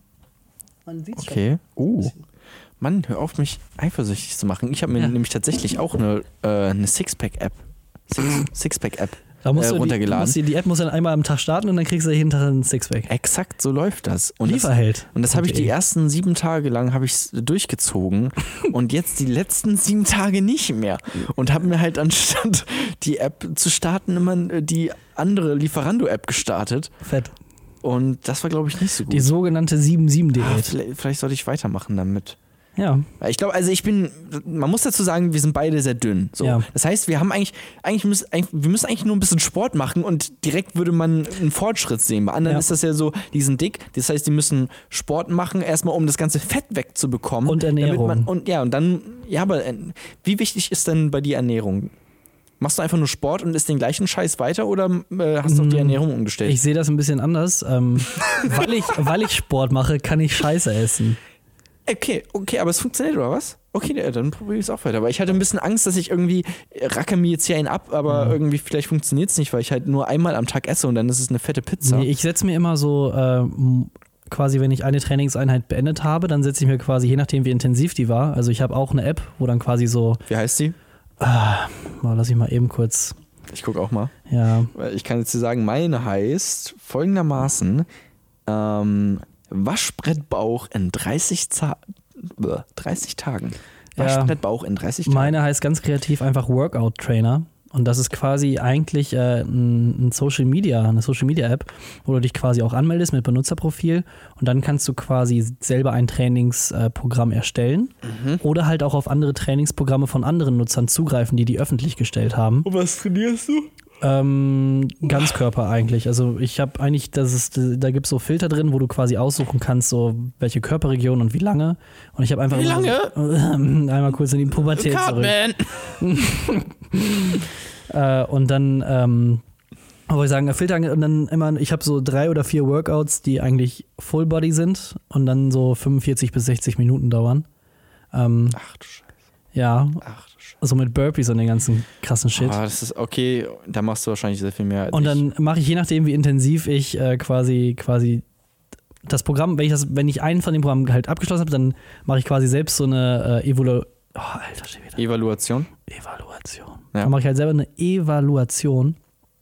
Man sieht's schon. Okay. Uh. Mann, hör auf, mich eifersüchtig zu machen. Ich habe mir Ja. nämlich tatsächlich auch eine, äh, eine Sixpack-App. Six, Sixpack-App. Da musst äh, du die, runtergeladen. musst die, die App muss dann einmal am Tag starten und dann kriegst du jeden Tag einen Sixpack. Exakt so läuft das. Und das, Lieferheld. und das habe ich die Okay. ersten sieben Tage lang habe ich durchgezogen und jetzt die letzten sieben Tage nicht mehr. Und habe mir halt anstatt die App zu starten immer die andere Lieferando-App gestartet. Fett. Und das war, glaube ich, nicht so gut. Die sogenannte sieben sieben Ah, Diät. vielleicht, vielleicht sollte ich weitermachen damit. Ja. Ich glaube, also ich bin, man muss dazu sagen, wir sind beide sehr dünn. So. Ja. Das heißt, wir haben eigentlich, eigentlich müssen, eigentlich, wir müssen eigentlich nur ein bisschen Sport machen und direkt würde man einen Fortschritt sehen. Bei anderen Ja. ist das ja so, die sind dick, das heißt, die müssen Sport machen, erstmal um das ganze Fett wegzubekommen. Und Ernährung. Damit man, und ja, und dann, ja, aber äh, wie wichtig ist denn bei dir Ernährung? Machst du einfach nur Sport und isst den gleichen Scheiß weiter oder äh, hast du auf die Mm, Ernährung umgestellt? Ich sehe das ein bisschen anders. Ähm, weil, ich, weil ich Sport mache, kann ich Scheiße essen. Okay, okay, aber es funktioniert, oder was? Okay, dann probiere ich es auch weiter. Aber ich hatte ein bisschen Angst, dass ich irgendwie racke mir jetzt hier einen ab, aber mhm. irgendwie vielleicht funktioniert es nicht, weil ich halt nur einmal am Tag esse und dann ist es eine fette Pizza. Nee, ich setze mir immer so äh, quasi, wenn ich eine Trainingseinheit beendet habe, dann setze ich mir quasi, je nachdem wie intensiv die war, also ich habe auch eine App, wo dann quasi so... Wie heißt die? Ah, lass ich mal eben kurz... Ich gucke auch mal. Ja. Ich kann jetzt dir sagen, meine heißt folgendermaßen ähm, Waschbrettbauch in dreißig, Ta- dreißig Tagen. Waschbrettbauch in dreißig Tagen. Meine heißt ganz kreativ einfach Workout Trainer. Und das ist quasi eigentlich äh, ein, ein Social Media, eine Social Media App, wo du dich quasi auch anmeldest mit Benutzerprofil und dann kannst du quasi selber ein Trainingsprogramm erstellen mhm. oder halt auch auf andere Trainingsprogramme von anderen Nutzern zugreifen, die die öffentlich gestellt haben. Und was trainierst du? Ähm, Ganzkörper eigentlich. Also ich habe eigentlich, das ist, da gibt es so Filter drin, wo du quasi aussuchen kannst, so welche Körperregion und wie lange. Und ich habe einfach wie lange? So, äh, einmal kurz in die Pubertät zurück. äh, und dann, ähm, wollte ich sagen, Filter und dann immer, ich habe so drei oder vier Workouts, die eigentlich Full Body sind und dann so fünfundvierzig bis sechzig Minuten dauern. Ähm, Ach du Scheiße. Ja. Ach du Scheiße. Also mit Burpees und den ganzen krassen Shit. Ah, das ist okay, da machst du wahrscheinlich sehr viel mehr als Und dann ich. mache ich, je nachdem wie intensiv ich äh, quasi quasi das Programm, wenn ich das, wenn ich einen von den Programmen halt abgeschlossen habe, dann mache ich quasi selbst so eine äh, Evolu- oh, Alter, steht wieder. Evaluation. Evaluation. Ja. Dann mache ich halt selber eine Evaluation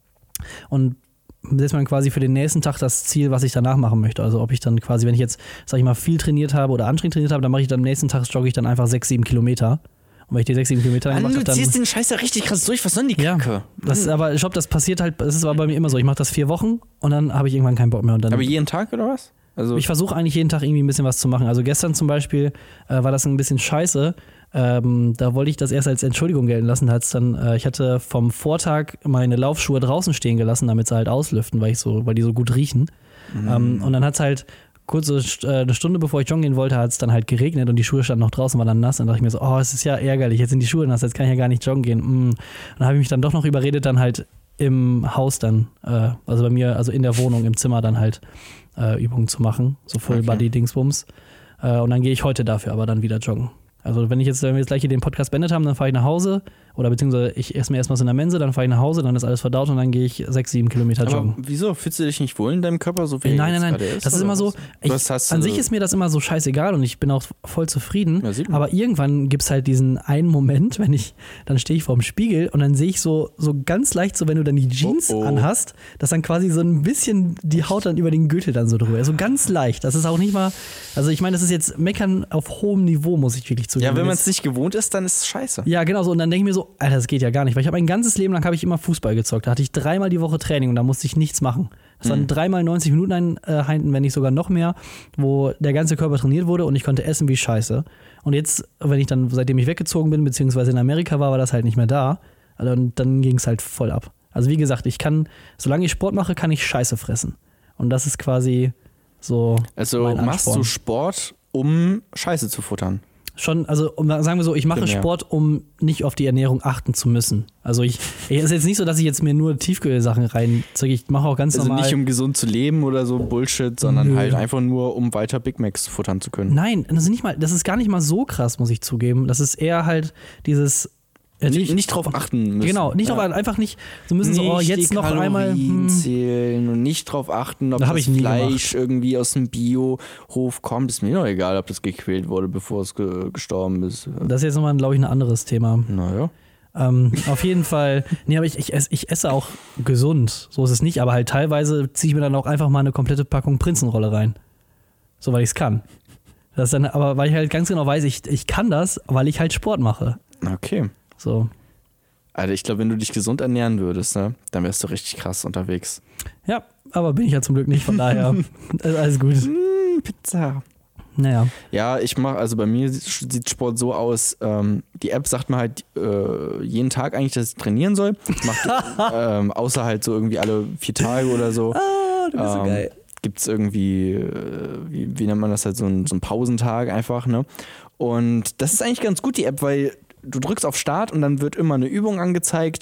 und setze mir dann quasi für den nächsten Tag das Ziel, was ich danach machen möchte. Also ob ich dann quasi, wenn ich jetzt, sag ich mal, viel trainiert habe oder anstrengend trainiert habe, dann mache ich dann am nächsten Tag, jogge ich dann einfach sechs, sieben Kilometer. Und wenn ich die sechs, sieben Kilometer Mann, gemacht habe, du dann... ziehst den Scheiß ja richtig krass durch. Was soll denn die Kacke? Ja, das, aber ich glaube, das passiert halt, das ist aber bei mir immer so. Ich mache das vier Wochen und dann habe ich irgendwann keinen Bock mehr. Und dann, aber jeden Tag oder was? Also ich versuche eigentlich jeden Tag irgendwie ein bisschen was zu machen. Also gestern zum Beispiel äh, war das ein bisschen scheiße. Ähm, da wollte ich das erst als Entschuldigung gelten lassen. Hat's dann, äh, ich hatte vom Vortag meine Laufschuhe draußen stehen gelassen, damit sie halt auslüften, weil, ich so, weil die so gut riechen. Mhm. Ähm, und dann hat es halt kurze äh, eine Stunde bevor ich joggen gehen wollte, hat es dann halt geregnet und die Schuhe standen noch draußen, waren dann nass. Und dann dachte ich mir so, oh, es ist ja ärgerlich, jetzt sind die Schuhe nass, jetzt kann ich ja gar nicht joggen gehen. Mm. Und dann habe ich mich dann doch noch überredet, dann halt im Haus dann, äh, also bei mir, also in der Wohnung, im Zimmer dann halt äh, Übungen zu machen, so Full-Body-Dingsbums. Äh, und dann gehe ich heute dafür aber dann wieder joggen. Also wenn ich jetzt, wenn wir jetzt gleich hier den Podcast beendet haben, dann fahre ich nach Hause oder beziehungsweise ich esse mir erstmal so in der Mensa, dann fahre ich nach Hause, dann ist alles verdaut und dann gehe ich sechs, sieben Kilometer joggen. Aber wieso? Fühlst du dich nicht wohl in deinem Körper, so wie Nein, nein, nein. Ist, das ist immer so, ich, hast, hast an du, sich ist mir das immer so scheißegal und ich bin auch voll zufrieden. Ja, sieht man. Aber irgendwann gibt es halt diesen einen Moment, wenn ich, dann stehe ich vorm Spiegel und dann sehe ich so, so ganz leicht, so wenn du dann die Jeans oh, oh. anhast, dass dann quasi so ein bisschen die Haut dann über den Gürtel dann so drüber ist. So ganz leicht. Das ist auch nicht mal, also ich meine, das ist jetzt Meckern auf hohem Niveau, muss ich wirklich zugeben. Ja, wenn man es nicht gewohnt ist, dann ist es scheiße. Ja, genau so. Und dann denke ich mir so, Alter, das geht ja gar nicht. Weil ich habe mein ganzes Leben lang habe ich immer Fußball gezockt. Da hatte ich dreimal die Woche Training und da musste ich nichts machen. Das waren dreimal neunzig Minuten Einheiten, wenn nicht sogar noch mehr, wo der ganze Körper trainiert wurde und ich konnte essen wie Scheiße. Und jetzt, wenn ich dann, seitdem ich weggezogen bin, beziehungsweise in Amerika war, war das halt nicht mehr da. Also, und dann ging es halt voll ab. Also wie gesagt, ich kann, solange ich Sport mache, kann ich Scheiße fressen. Und das ist quasi so Also mein machst du Sport, um Scheiße zu futtern? Schon, also um, sagen wir so, ich mache Primär. Sport, um nicht auf die Ernährung achten zu müssen. Also ich, es ist jetzt nicht so, dass ich jetzt mir nur Tiefkühlsachen reinziehe. Ich mache auch ganz also normal. Also nicht um gesund zu leben oder so Bullshit, sondern Nö. halt einfach nur, um weiter Big Macs futtern zu können. Nein, das ist nicht mal, das ist gar nicht mal so krass, muss ich zugeben. Das ist eher halt dieses Nicht, nicht drauf achten müssen. Genau, nicht ja. drauf, einfach nicht so müssen so, oh, jetzt die noch Kalorien einmal hm. zählen und nicht drauf achten, ob Da hab das ich nie Fleisch irgendwie aus dem Biohof kommt. Ist mir doch egal, ob das gequält wurde, bevor es ge- gestorben ist. Das ist jetzt nochmal, glaube ich, ein anderes Thema. Naja. Ähm, auf jeden Fall, nee, aber ich, ich, esse, ich esse auch gesund, so ist es nicht, aber halt teilweise ziehe ich mir dann auch einfach mal eine komplette Packung Prinzenrolle rein. So, weil ich es kann. Das ist dann, aber weil ich halt ganz genau weiß, ich, ich kann das, weil ich halt Sport mache. Okay. So. Alter, ich glaube, wenn du dich gesund ernähren würdest, ne, dann wärst du richtig krass unterwegs. Ja, aber bin ich ja zum Glück nicht, von daher alles gut. Mm, Pizza. Naja. Ja, ich mache, also bei mir sieht, sieht Sport so aus, ähm, die App sagt mir halt äh, jeden Tag eigentlich, dass ich trainieren soll. Macht, ähm, außer halt so irgendwie alle vier Tage oder so. Ah, du bist ähm, so geil. Gibt es irgendwie, äh, wie, wie nennt man das halt, so ein, so ein Pausentag einfach, ne? Und das ist eigentlich ganz gut, die App, weil du drückst auf Start und dann wird immer eine Übung angezeigt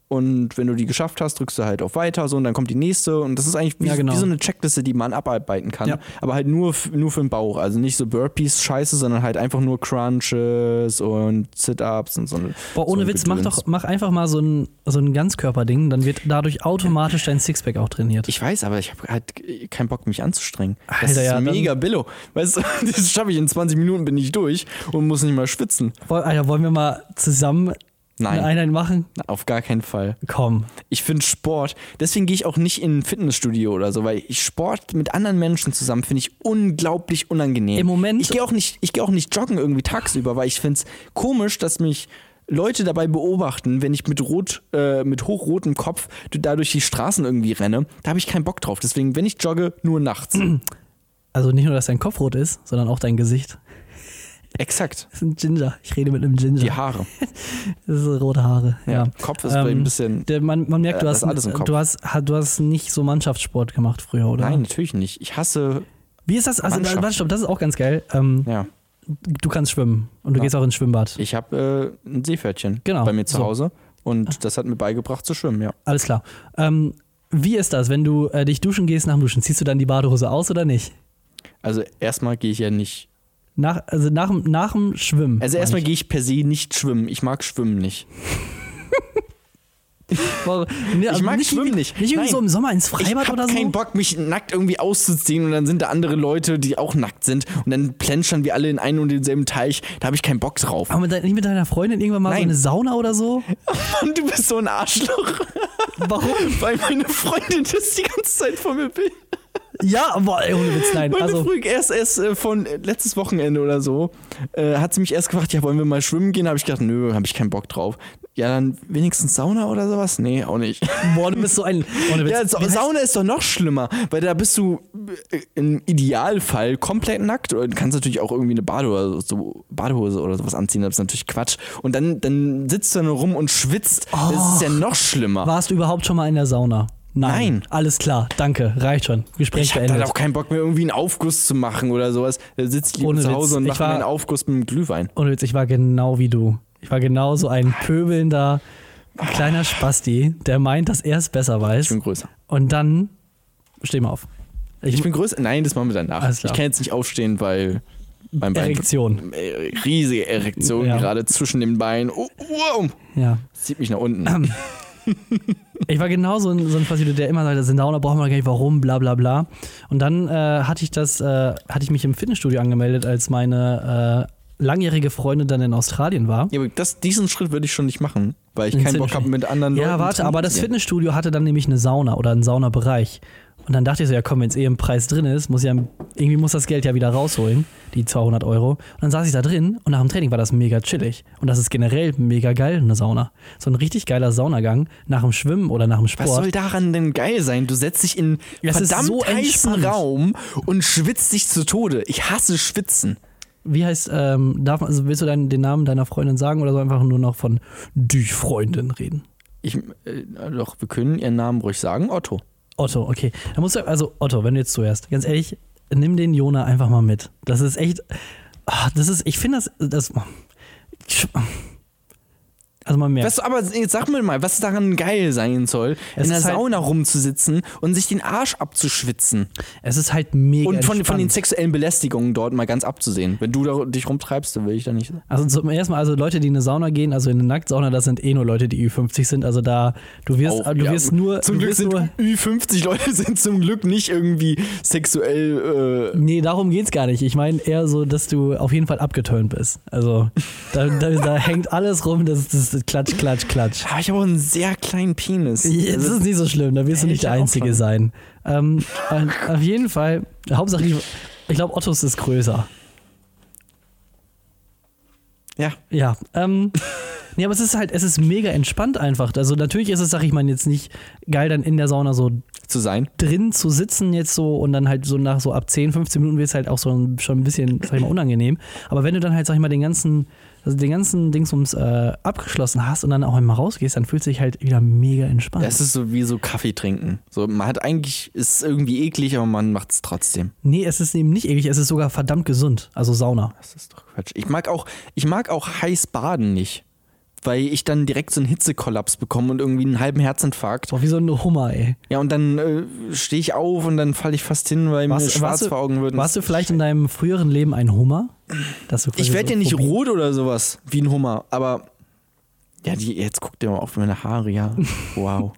und wenn du die geschafft hast, drückst du halt auf Weiter so und dann kommt die nächste und das ist eigentlich wie, Ja, genau. wie so eine Checkliste, die man abarbeiten kann, Ja. aber halt nur, nur für den Bauch, also nicht so Burpees Scheiße, sondern halt einfach nur Crunches und Sit-Ups und so eine Boah, ohne so ein Witz, mach Gedöns. doch, mach einfach mal so ein, so ein Ganzkörperding, dann wird dadurch automatisch dein Sixpack auch trainiert. Ich weiß, aber ich habe halt keinen Bock, mich anzustrengen. Das Alter, ist ja, dann- mega billo. Weißt du, das schaffe ich in zwanzig Minuten, bin ich durch und muss nicht mal schwitzen. Woll- Alter, wollen wir mal zusammen Nein, eine Einheit machen? auf gar keinen Fall. Komm. Ich finde Sport, deswegen gehe ich auch nicht in ein Fitnessstudio oder so, weil ich Sport mit anderen Menschen zusammen finde ich unglaublich unangenehm. Im Moment- Ich gehe auch nicht, ich gehe auch nicht joggen irgendwie tagsüber, weil ich finde es komisch, dass mich Leute dabei beobachten, wenn ich mit rot, äh, mit hochrotem Kopf da durch die Straßen irgendwie renne. Da habe ich keinen Bock drauf. Deswegen, wenn ich jogge, nur nachts. Also nicht nur, dass dein Kopf rot ist, sondern auch dein Gesicht. Exakt. Das ist ein Ginger. Ich rede mit einem Ginger. Die Haare. Das sind rote Haare. Ja. Ja. Kopf ist bei ihm ein bisschen. Der, man, man merkt, Äh, du das hast, ist alles im Kopf. du, hast, ha- du hast nicht so Mannschaftssport gemacht früher, oder? Nein, natürlich nicht. Ich hasse. Wie ist das? Also, Mannschaft. warte, stopp, das ist auch ganz geil. Ähm, Ja. Du kannst schwimmen und du Ja. gehst auch ins Schwimmbad. Ich habe äh, ein Seepferdchen Genau, bei mir zu so. Hause und das hat mir beigebracht zu schwimmen, ja. Alles klar. Ähm, wie ist das, wenn du äh, dich duschen gehst nach dem Duschen? Ziehst du dann die Badehose aus oder nicht? Also erstmal gehe ich ja nicht. Nach, also nach, dem- nach dem Schwimmen. Also erstmal gehe ich per se nicht schwimmen. Ich mag Schwimmen nicht. Boah, nee, Ich also mag nicht Schwimmen irgendwie, nicht. Nicht irgendwie Nein. so im Sommer ins Ich Freibad habe oder so? keinen Bock, mich nackt irgendwie auszuziehen und dann sind da andere Leute, die auch nackt sind und dann plänschern wir alle in einen und denselben Teich. Da habe ich keinen Bock drauf. Aber mit dein, nicht mit deiner Freundin irgendwann mal so Nein. eine Sauna oder so? Mann, du bist so ein Arschloch. Warum? Weil meine Freundin das die ganze Zeit von mir will. Ja, aber ey, ohne Witz, nein. Meine Also, Früh, erst, erst äh, von äh, letztes Wochenende oder so, äh, hat sie mich erst gefragt, ja, wollen wir mal schwimmen gehen? Habe ich gedacht, nö, habe ich keinen Bock drauf. Ja, dann wenigstens Sauna oder sowas? Nee, auch nicht. boah, du bist so ein. Ohne Witz. Ja, Sa Wie heißt- Sauna ist doch noch schlimmer, weil da bist du äh, im Idealfall komplett nackt oder du kannst natürlich auch irgendwie eine Badehose, so Badehose oder sowas anziehen, das ist natürlich Quatsch. Und dann, dann sitzt du nur rum und schwitzt. Das ist ja noch schlimmer. Warst du überhaupt schon mal in der Sauna? Nein. Nein. Alles klar, danke, reicht schon. Gespräch Ich hab beendet. dann auch keinen Bock mehr, irgendwie einen Aufguss zu machen oder sowas. Da sitze ich lieber Ohne zu Witz, Hause und ich mache war- mir einen Aufguss mit einem Glühwein. Ohne Witz, ich war genau wie du. Ich war genau so ein pöbelnder kleiner Spasti, der meint, dass er es besser Ich weiß. bin größer. Und dann, steh mal auf. Ich bin größer. Nein, das machen wir danach. Alles klar. Ich kann jetzt nicht aufstehen, weil mein Bein. Erektion. Äh, Riesige Erektion Ja. gerade zwischen den Beinen. Oh, wow. Ja. Das zieht mich nach unten. Ich war genau so ein, so ein Spasti, der immer sagt, das sind Sauna, brauchen wir gar nicht, warum, bla bla bla. Und dann äh, hatte ich das, äh, hatte ich mich im Fitnessstudio angemeldet, als meine äh, langjährige Freundin dann in Australien war. Ja, aber das, diesen Schritt würde ich schon nicht machen, weil ich Ins keinen Bock habe, mit anderen Leuten Ja, warte, zu aber das trainieren. Fitnessstudio hatte dann nämlich eine Sauna oder einen Saunabereich. Und dann dachte ich so, ja komm, wenn es eh im Preis drin ist, muss ja, irgendwie muss das Geld ja wieder rausholen, die zweihundert Euro. Und dann saß ich da drin und nach dem Training war das mega chillig. Und das ist generell mega geil, eine Sauna. So ein richtig geiler Saunagang nach dem Schwimmen oder nach dem Sport. Was soll daran denn geil sein? Du setzt dich in einen Das ist verdammt so heißen entspannt. Raum und schwitzt dich zu Tode. Ich hasse Schwitzen. Wie heißt, ähm, darf, also willst du deinen, den Namen deiner Freundin sagen oder so einfach nur noch von die Freundin reden? Ich, äh, doch, wir können ihren Namen ruhig sagen. Otto. Otto, okay. Da musst du, also Otto, wenn du jetzt zuhörst, ganz ehrlich, nimm den Jona einfach mal mit. Das ist echt, ah, das ist, ich finde das, das, also man merkt. Was, aber jetzt sag mir mal, was daran geil sein soll, Es in der ist halt- Sauna rumzusitzen und sich den Arsch abzuschwitzen. Es ist halt mega Und von, von den entspannt. sexuellen Belästigungen dort mal ganz abzusehen. Wenn du da, dich rumtreibst, dann will ich da nicht. Also zum ersten Mal, also Leute, die in eine Sauna gehen, also in eine Nacktsauna, das sind eh nur Leute, die Ü fünfzig sind. Also da, du wirst, Auch, du ja, wirst gut. nur, Zum du Glück wirst sind nur, Ü fünfzig Leute sind zum Glück nicht irgendwie sexuell. Äh, nee, darum geht's gar nicht. Ich meine eher so, dass du auf jeden Fall abgeturnt bist. Also da, da, da hängt alles rum, das das ist Klatsch, Klatsch, Klatsch. aber ich habe auch einen sehr kleinen Penis. Ja, das ist nicht so schlimm, da wirst du nicht der Welcher Einzige Aufwand. sein. Ähm, äh, auf jeden Fall, Hauptsache, ich, ich glaube, Ottos ist größer. Ja. Ja, ähm, nee, aber es ist halt, es ist mega entspannt einfach. Also natürlich ist es, sag ich mal, jetzt nicht geil, dann in der Sauna so Zu sein. drin zu sitzen jetzt so und dann halt so nach so ab zehn, fünfzehn Minuten wird es halt auch so ein, schon ein bisschen, sag ich mal, unangenehm. Aber wenn du dann halt, sag ich mal, den ganzen, also den ganzen Dingsums äh, abgeschlossen hast und dann auch einmal rausgehst, dann fühlt sich halt wieder mega entspannt. Es ist so wie so Kaffee trinken. So, man hat eigentlich, ist irgendwie eklig, aber man macht es trotzdem. Nee, es ist eben nicht eklig, es ist sogar verdammt gesund. Also Sauna. Das ist doch Quatsch. Ich mag auch, ich mag auch heiß baden nicht. weil ich dann direkt so einen Hitzekollaps bekomme und irgendwie einen halben Herzinfarkt. Boah, wie so ein Hummer, ey. Ja, und dann äh, stehe ich auf und dann falle ich fast hin, weil warst, mir schwarz du, vor Augen wird. Warst du vielleicht in deinem früheren Leben ein Hummer? Dass du ich werde so ja nicht Phobie- rot oder sowas, wie ein Hummer, aber ja, die, jetzt guck dir mal auf meine Haare, ja. Wow.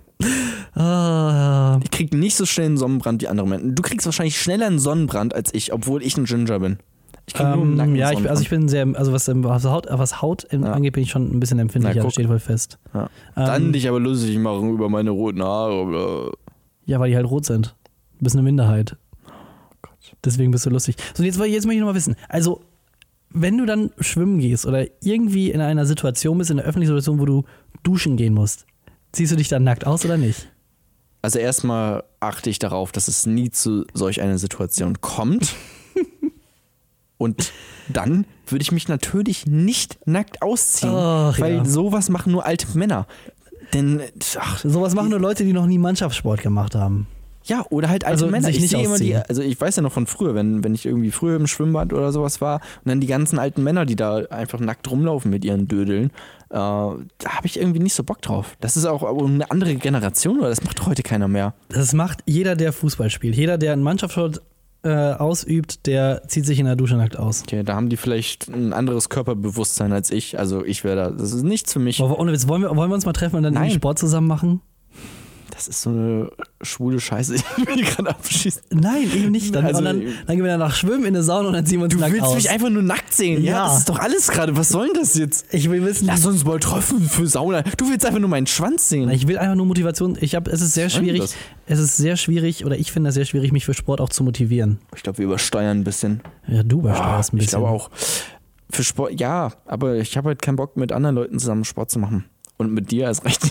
Ah, Ich krieg nicht so schnell einen Sonnenbrand wie andere Menschen. Du kriegst wahrscheinlich schneller einen Sonnenbrand als ich, obwohl ich ein Ginger bin. Ich krieg nur im ähm, Nacken ja, ich, Sonnenbrand. also ich bin sehr, also was, ähm, was Haut, was Haut in, Ja. angeht, bin ich schon ein bisschen empfindlicher, Na, das guck. steht voll fest. Ja. Ähm, Dann dich aber lustig machen über meine roten Haare. Ja, weil die halt rot sind. Du bist eine Minderheit. Deswegen bist du lustig. So, jetzt, jetzt möchte ich noch mal wissen. Also, wenn du dann schwimmen gehst oder irgendwie in einer Situation bist, in einer öffentlichen Situation, wo du duschen gehen musst, ziehst du dich dann nackt aus oder nicht? Also erstmal achte ich darauf, dass es nie zu solch einer Situation kommt. Und dann würde ich mich natürlich nicht nackt ausziehen, Ach, weil ja. sowas machen nur alte Männer. Denn, ach, Sowas machen nur Leute, die noch nie Mannschaftssport gemacht haben. ja, oder halt alte Also Männer. sich Ich nicht sehe immer die, ausziehen. also ich weiß ja noch von früher, wenn, wenn ich irgendwie früher im Schwimmbad oder sowas war und dann die ganzen alten Männer, die da einfach nackt rumlaufen mit ihren Dödeln, äh, da habe ich irgendwie nicht so Bock drauf. Das ist auch eine andere Generation, oder das macht heute keiner mehr. Das macht jeder, der Fußball spielt. Jeder, der einen Mannschaftssport äh, ausübt, der zieht sich in der Dusche nackt aus. Okay, da haben die vielleicht ein anderes Körperbewusstsein als ich. Also ich wäre da, das ist nichts für mich. Aber ohne Witz, wollen wir, wollen wir uns mal treffen und dann Nein. irgendwie Sport zusammen machen? Das ist so eine schwule Scheiße, die mir gerade abschießt. Nein, eben nicht. Dann, Also, und dann, dann gehen wir danach schwimmen in eine Sauna und dann ziehen wir uns Du nackt willst aus. mich einfach nur nackt sehen. Ja, Ja. das ist doch alles gerade. Was soll denn das jetzt? Ich will wissen, Lass uns mal treffen für Sauna. Du willst einfach nur meinen Schwanz sehen. ich will einfach nur Motivation. Ich habe, es ist sehr Was soll denn schwierig. Es ist sehr schwierig, oder ich finde es sehr schwierig, mich für Sport auch zu motivieren. Ich glaube, wir übersteuern ein bisschen. Ja, du übersteuerst ein ich bisschen. glaube auch. Für Sport, ja, aber ich habe halt keinen Bock, mit anderen Leuten zusammen Sport zu machen. Und mit dir erst recht.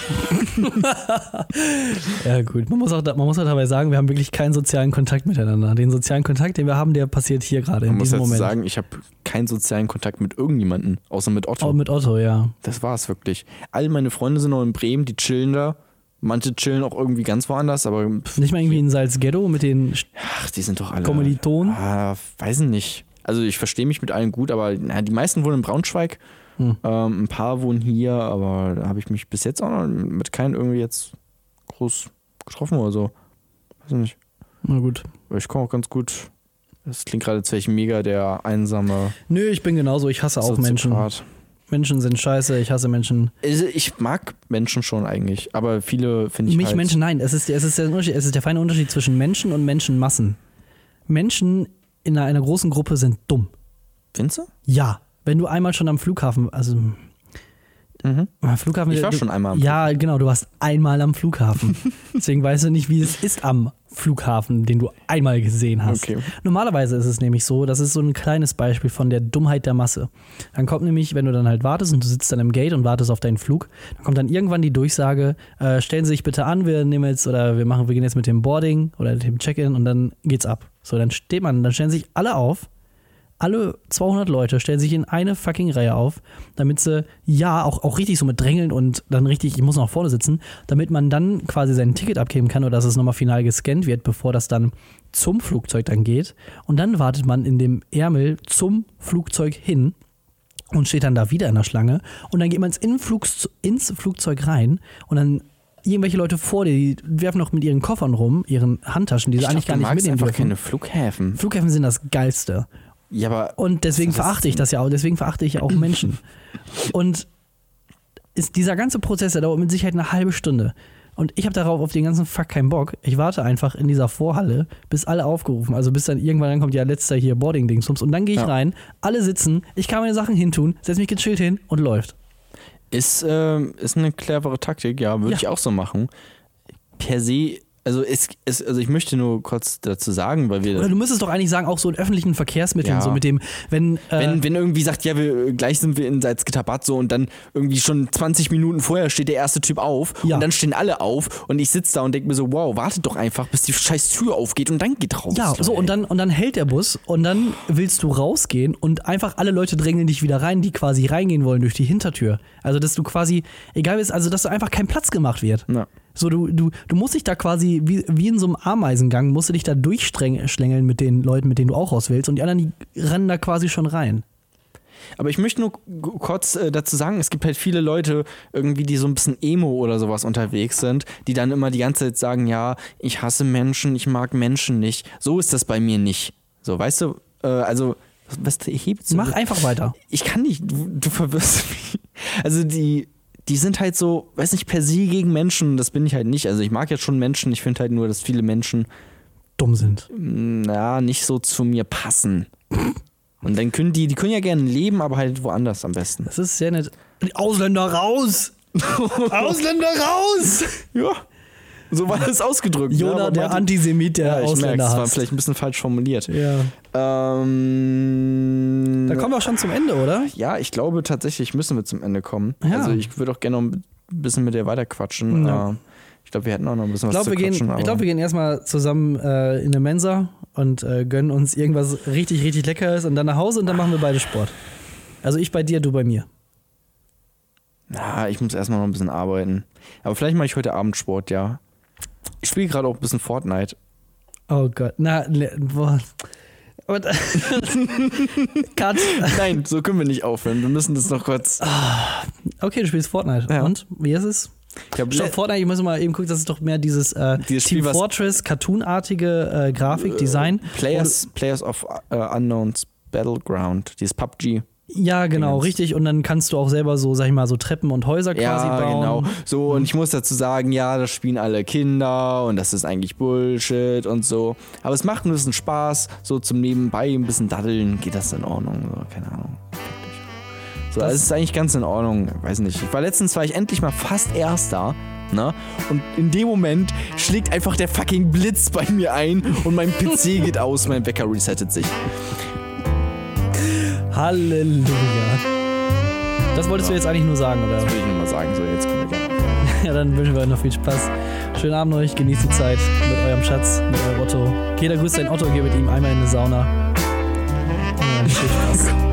Ja, gut. Man muss, auch, man muss auch dabei sagen, wir haben wirklich keinen sozialen Kontakt miteinander. Den sozialen Kontakt, den wir haben, der passiert hier gerade in Man muss diesem jetzt Moment. sagen, ich habe keinen sozialen Kontakt mit irgendjemandem, außer mit Otto. Auch mit Otto, ja. Das war's wirklich. All meine Freunde sind noch in Bremen, die chillen da. Manche chillen auch irgendwie ganz woanders, aber pff, Nicht mal irgendwie in Salzghetto mit den ach, die sind doch alle. Kommilitonen. Ah, weiß nicht. Also ich verstehe mich mit allen gut, aber na, die meisten wohnen in Braunschweig. Hm. Ähm, ein paar wohnen hier, aber da habe ich mich bis jetzt auch noch mit keinem irgendwie jetzt groß getroffen oder so. Weiß nicht. Na gut. Aber ich komme auch ganz gut. Das klingt gerade, als wäre ich mega der einsame Nö, ich bin genauso. Ich hasse auch Menschen. Soziopath. Menschen sind scheiße. Ich hasse Menschen. Also ich mag Menschen schon eigentlich, aber viele finde ich Nicht halt, Menschen, nein. Es ist, es, ist der Unterschied, es ist der feine Unterschied zwischen Menschen und Menschenmassen. Menschen in einer, einer großen Gruppe sind dumm. Findest du? Ja. Wenn du einmal schon am Flughafen, also Mhm. am Flughafen. Ich war du, schon einmal am Ja, genau, du warst einmal am Flughafen. Deswegen weißt du nicht, wie es ist am Flughafen, den du einmal gesehen hast. Okay. Normalerweise ist es nämlich so, das ist so ein kleines Beispiel von der Dummheit der Masse. Dann kommt nämlich, wenn du dann halt wartest und du sitzt dann im Gate und wartest auf deinen Flug, dann kommt dann irgendwann die Durchsage, äh, stellen Sie sich bitte an, wir nehmen jetzt oder wir machen, wir gehen jetzt mit dem Boarding oder dem Check-in und dann geht's ab. So, dann steht man, dann stellen sich alle auf. Alle zweihundert Leute stellen sich in eine fucking Reihe auf, damit sie, ja, auch, auch richtig so mit drängeln und dann richtig, ich muss noch vorne sitzen, damit man dann quasi sein Ticket abgeben kann oder dass es nochmal final gescannt wird, bevor das dann zum Flugzeug dann geht. Und dann wartet man in dem Ärmel zum Flugzeug hin und steht dann da wieder in der Schlange. Und dann geht man ins, Influg, ins Flugzeug rein und dann irgendwelche Leute vor dir, die werfen noch mit ihren Koffern rum, ihren Handtaschen, die sie Ich eigentlich glaub, gar du nicht magst mitnehmen einfach dürfen. keine Flughäfen. Flughäfen sind das Geilste. Ja, aber Und deswegen Was ist das verachte ich denn? das ja auch, deswegen verachte ich ja auch Menschen. Und ist, dieser ganze Prozess, der dauert mit Sicherheit eine halbe Stunde. Und ich habe darauf auf den ganzen Fuck keinen Bock. Ich warte einfach in dieser Vorhalle, bis alle aufgerufen, also bis dann irgendwann dann kommt ja letzter hier Boarding-Dingsums und dann gehe ich Ja. rein, alle sitzen, ich kann meine Sachen hintun, setze mich gechillt hin und läuft. Ist, ähm, ist eine clevere Taktik, ja, würde Ja. ich auch so machen. Per se, also, es, es, also ich möchte nur kurz dazu sagen, weil wir. Oder du müsstest doch eigentlich sagen, auch so in öffentlichen Verkehrsmitteln, Ja. so mit dem, wenn, äh, Wenn, wenn irgendwie sagt, ja, wir, gleich sind wir in Salzgitterbad so und dann irgendwie schon zwanzig Minuten vorher steht der erste Typ auf Ja. und dann stehen alle auf und ich sitze da und denke mir so, wow, wartet doch einfach, bis die scheiß Tür aufgeht und dann geht raus. ja, Leute. so und dann, und dann hält der Bus und dann willst du rausgehen und einfach alle Leute drängeln dich wieder rein, die quasi reingehen wollen durch die Hintertür. Also, dass du quasi, egal wie es, also, dass da einfach kein Platz gemacht wird. Ja. So, du, du, du musst dich da quasi, wie, wie in so einem Ameisengang, musst du dich da durchschlängeln mit den Leuten, mit denen du auch raus willst und die anderen, die rennen da quasi schon rein. Aber ich möchte nur g- kurz äh, dazu sagen, es gibt halt viele Leute irgendwie, die so ein bisschen Emo oder sowas unterwegs sind, die dann immer die ganze Zeit sagen, ja, ich hasse Menschen, ich mag Menschen nicht. So ist das bei mir nicht. So, weißt du, äh, also, was hebst du? Mach einfach weiter. Ich kann nicht, du, du verwirrst mich. Also die, die sind halt so, weiß nicht, per se gegen Menschen, das bin ich halt nicht. Also ich mag jetzt schon Menschen, ich finde halt nur, dass viele Menschen Dumm sind. na, nicht so zu mir passen. Und dann können die, die können ja gerne leben, aber halt woanders am besten. Das ist sehr nett. Die Ausländer raus! Ausländer raus! Ja. So war das ausgedrückt. Jona, ja, der meinte, Antisemit, der ja, ich Ausländer merke, das war hasst. vielleicht ein bisschen falsch formuliert. Ja. Ähm, Da kommen wir auch schon zum Ende, oder? ja, ich glaube tatsächlich müssen wir zum Ende kommen. Ja. Also ich würde auch gerne noch ein bisschen mit dir weiterquatschen. Ja. Äh, ich glaube, wir hätten auch noch ein bisschen Ich was glaube, zu wir, gehen- quatschen. ich glaub, wir gehen erstmal zusammen äh, in eine Mensa und äh, gönnen uns irgendwas richtig, richtig Leckeres und dann nach Hause und dann machen wir beide Sport. Also ich bei dir, du bei mir. Ja, ich muss erstmal noch ein bisschen arbeiten. Aber vielleicht mache ich heute Abend Sport, ja. Ich spiele gerade auch ein bisschen Fortnite. Oh Gott. Na, le- boah. Und, Cut. Nein, so können wir nicht aufhören. Wir müssen das noch kurz. Okay, du spielst Fortnite. Ja. Und? Wie ist es? Ich hab Stopp, le- Fortnite, ich muss mal eben gucken, das ist doch mehr dieses, äh, Dieses Team Spiel, was- Fortress, cartoonartige äh, Grafik, Design. Players, Players of uh, Unknowns Battleground, dieses P U B G. Ja, genau, Dingens. richtig. Und dann kannst du auch selber so, sag ich mal, so Treppen und Häuser quasi Ja, bauen. genau. So, und ich muss dazu sagen, ja, das spielen alle Kinder und das ist eigentlich Bullshit und so. Aber es macht ein bisschen Spaß, so zum Nebenbei ein bisschen daddeln, geht das in Ordnung, so, keine Ahnung. So, Das- also es ist eigentlich ganz in Ordnung, weiß nicht. Ich war letztens, war ich endlich mal fast Erster, ne? Und in dem Moment schlägt einfach der fucking Blitz bei mir ein und mein P C geht aus, mein Wecker resettet sich. Halleluja. Das wolltest du jetzt eigentlich nur sagen, oder? Das würde ich nur mal sagen, so, jetzt können wir gerne. Ja, dann wünschen wir euch noch viel Spaß. Schönen Abend euch, genießt die Zeit mit eurem Schatz, mit eurem Otto. Jeder grüßt seinen Otto, geht mit ihm einmal in eine Sauna. Und dann viel Spaß.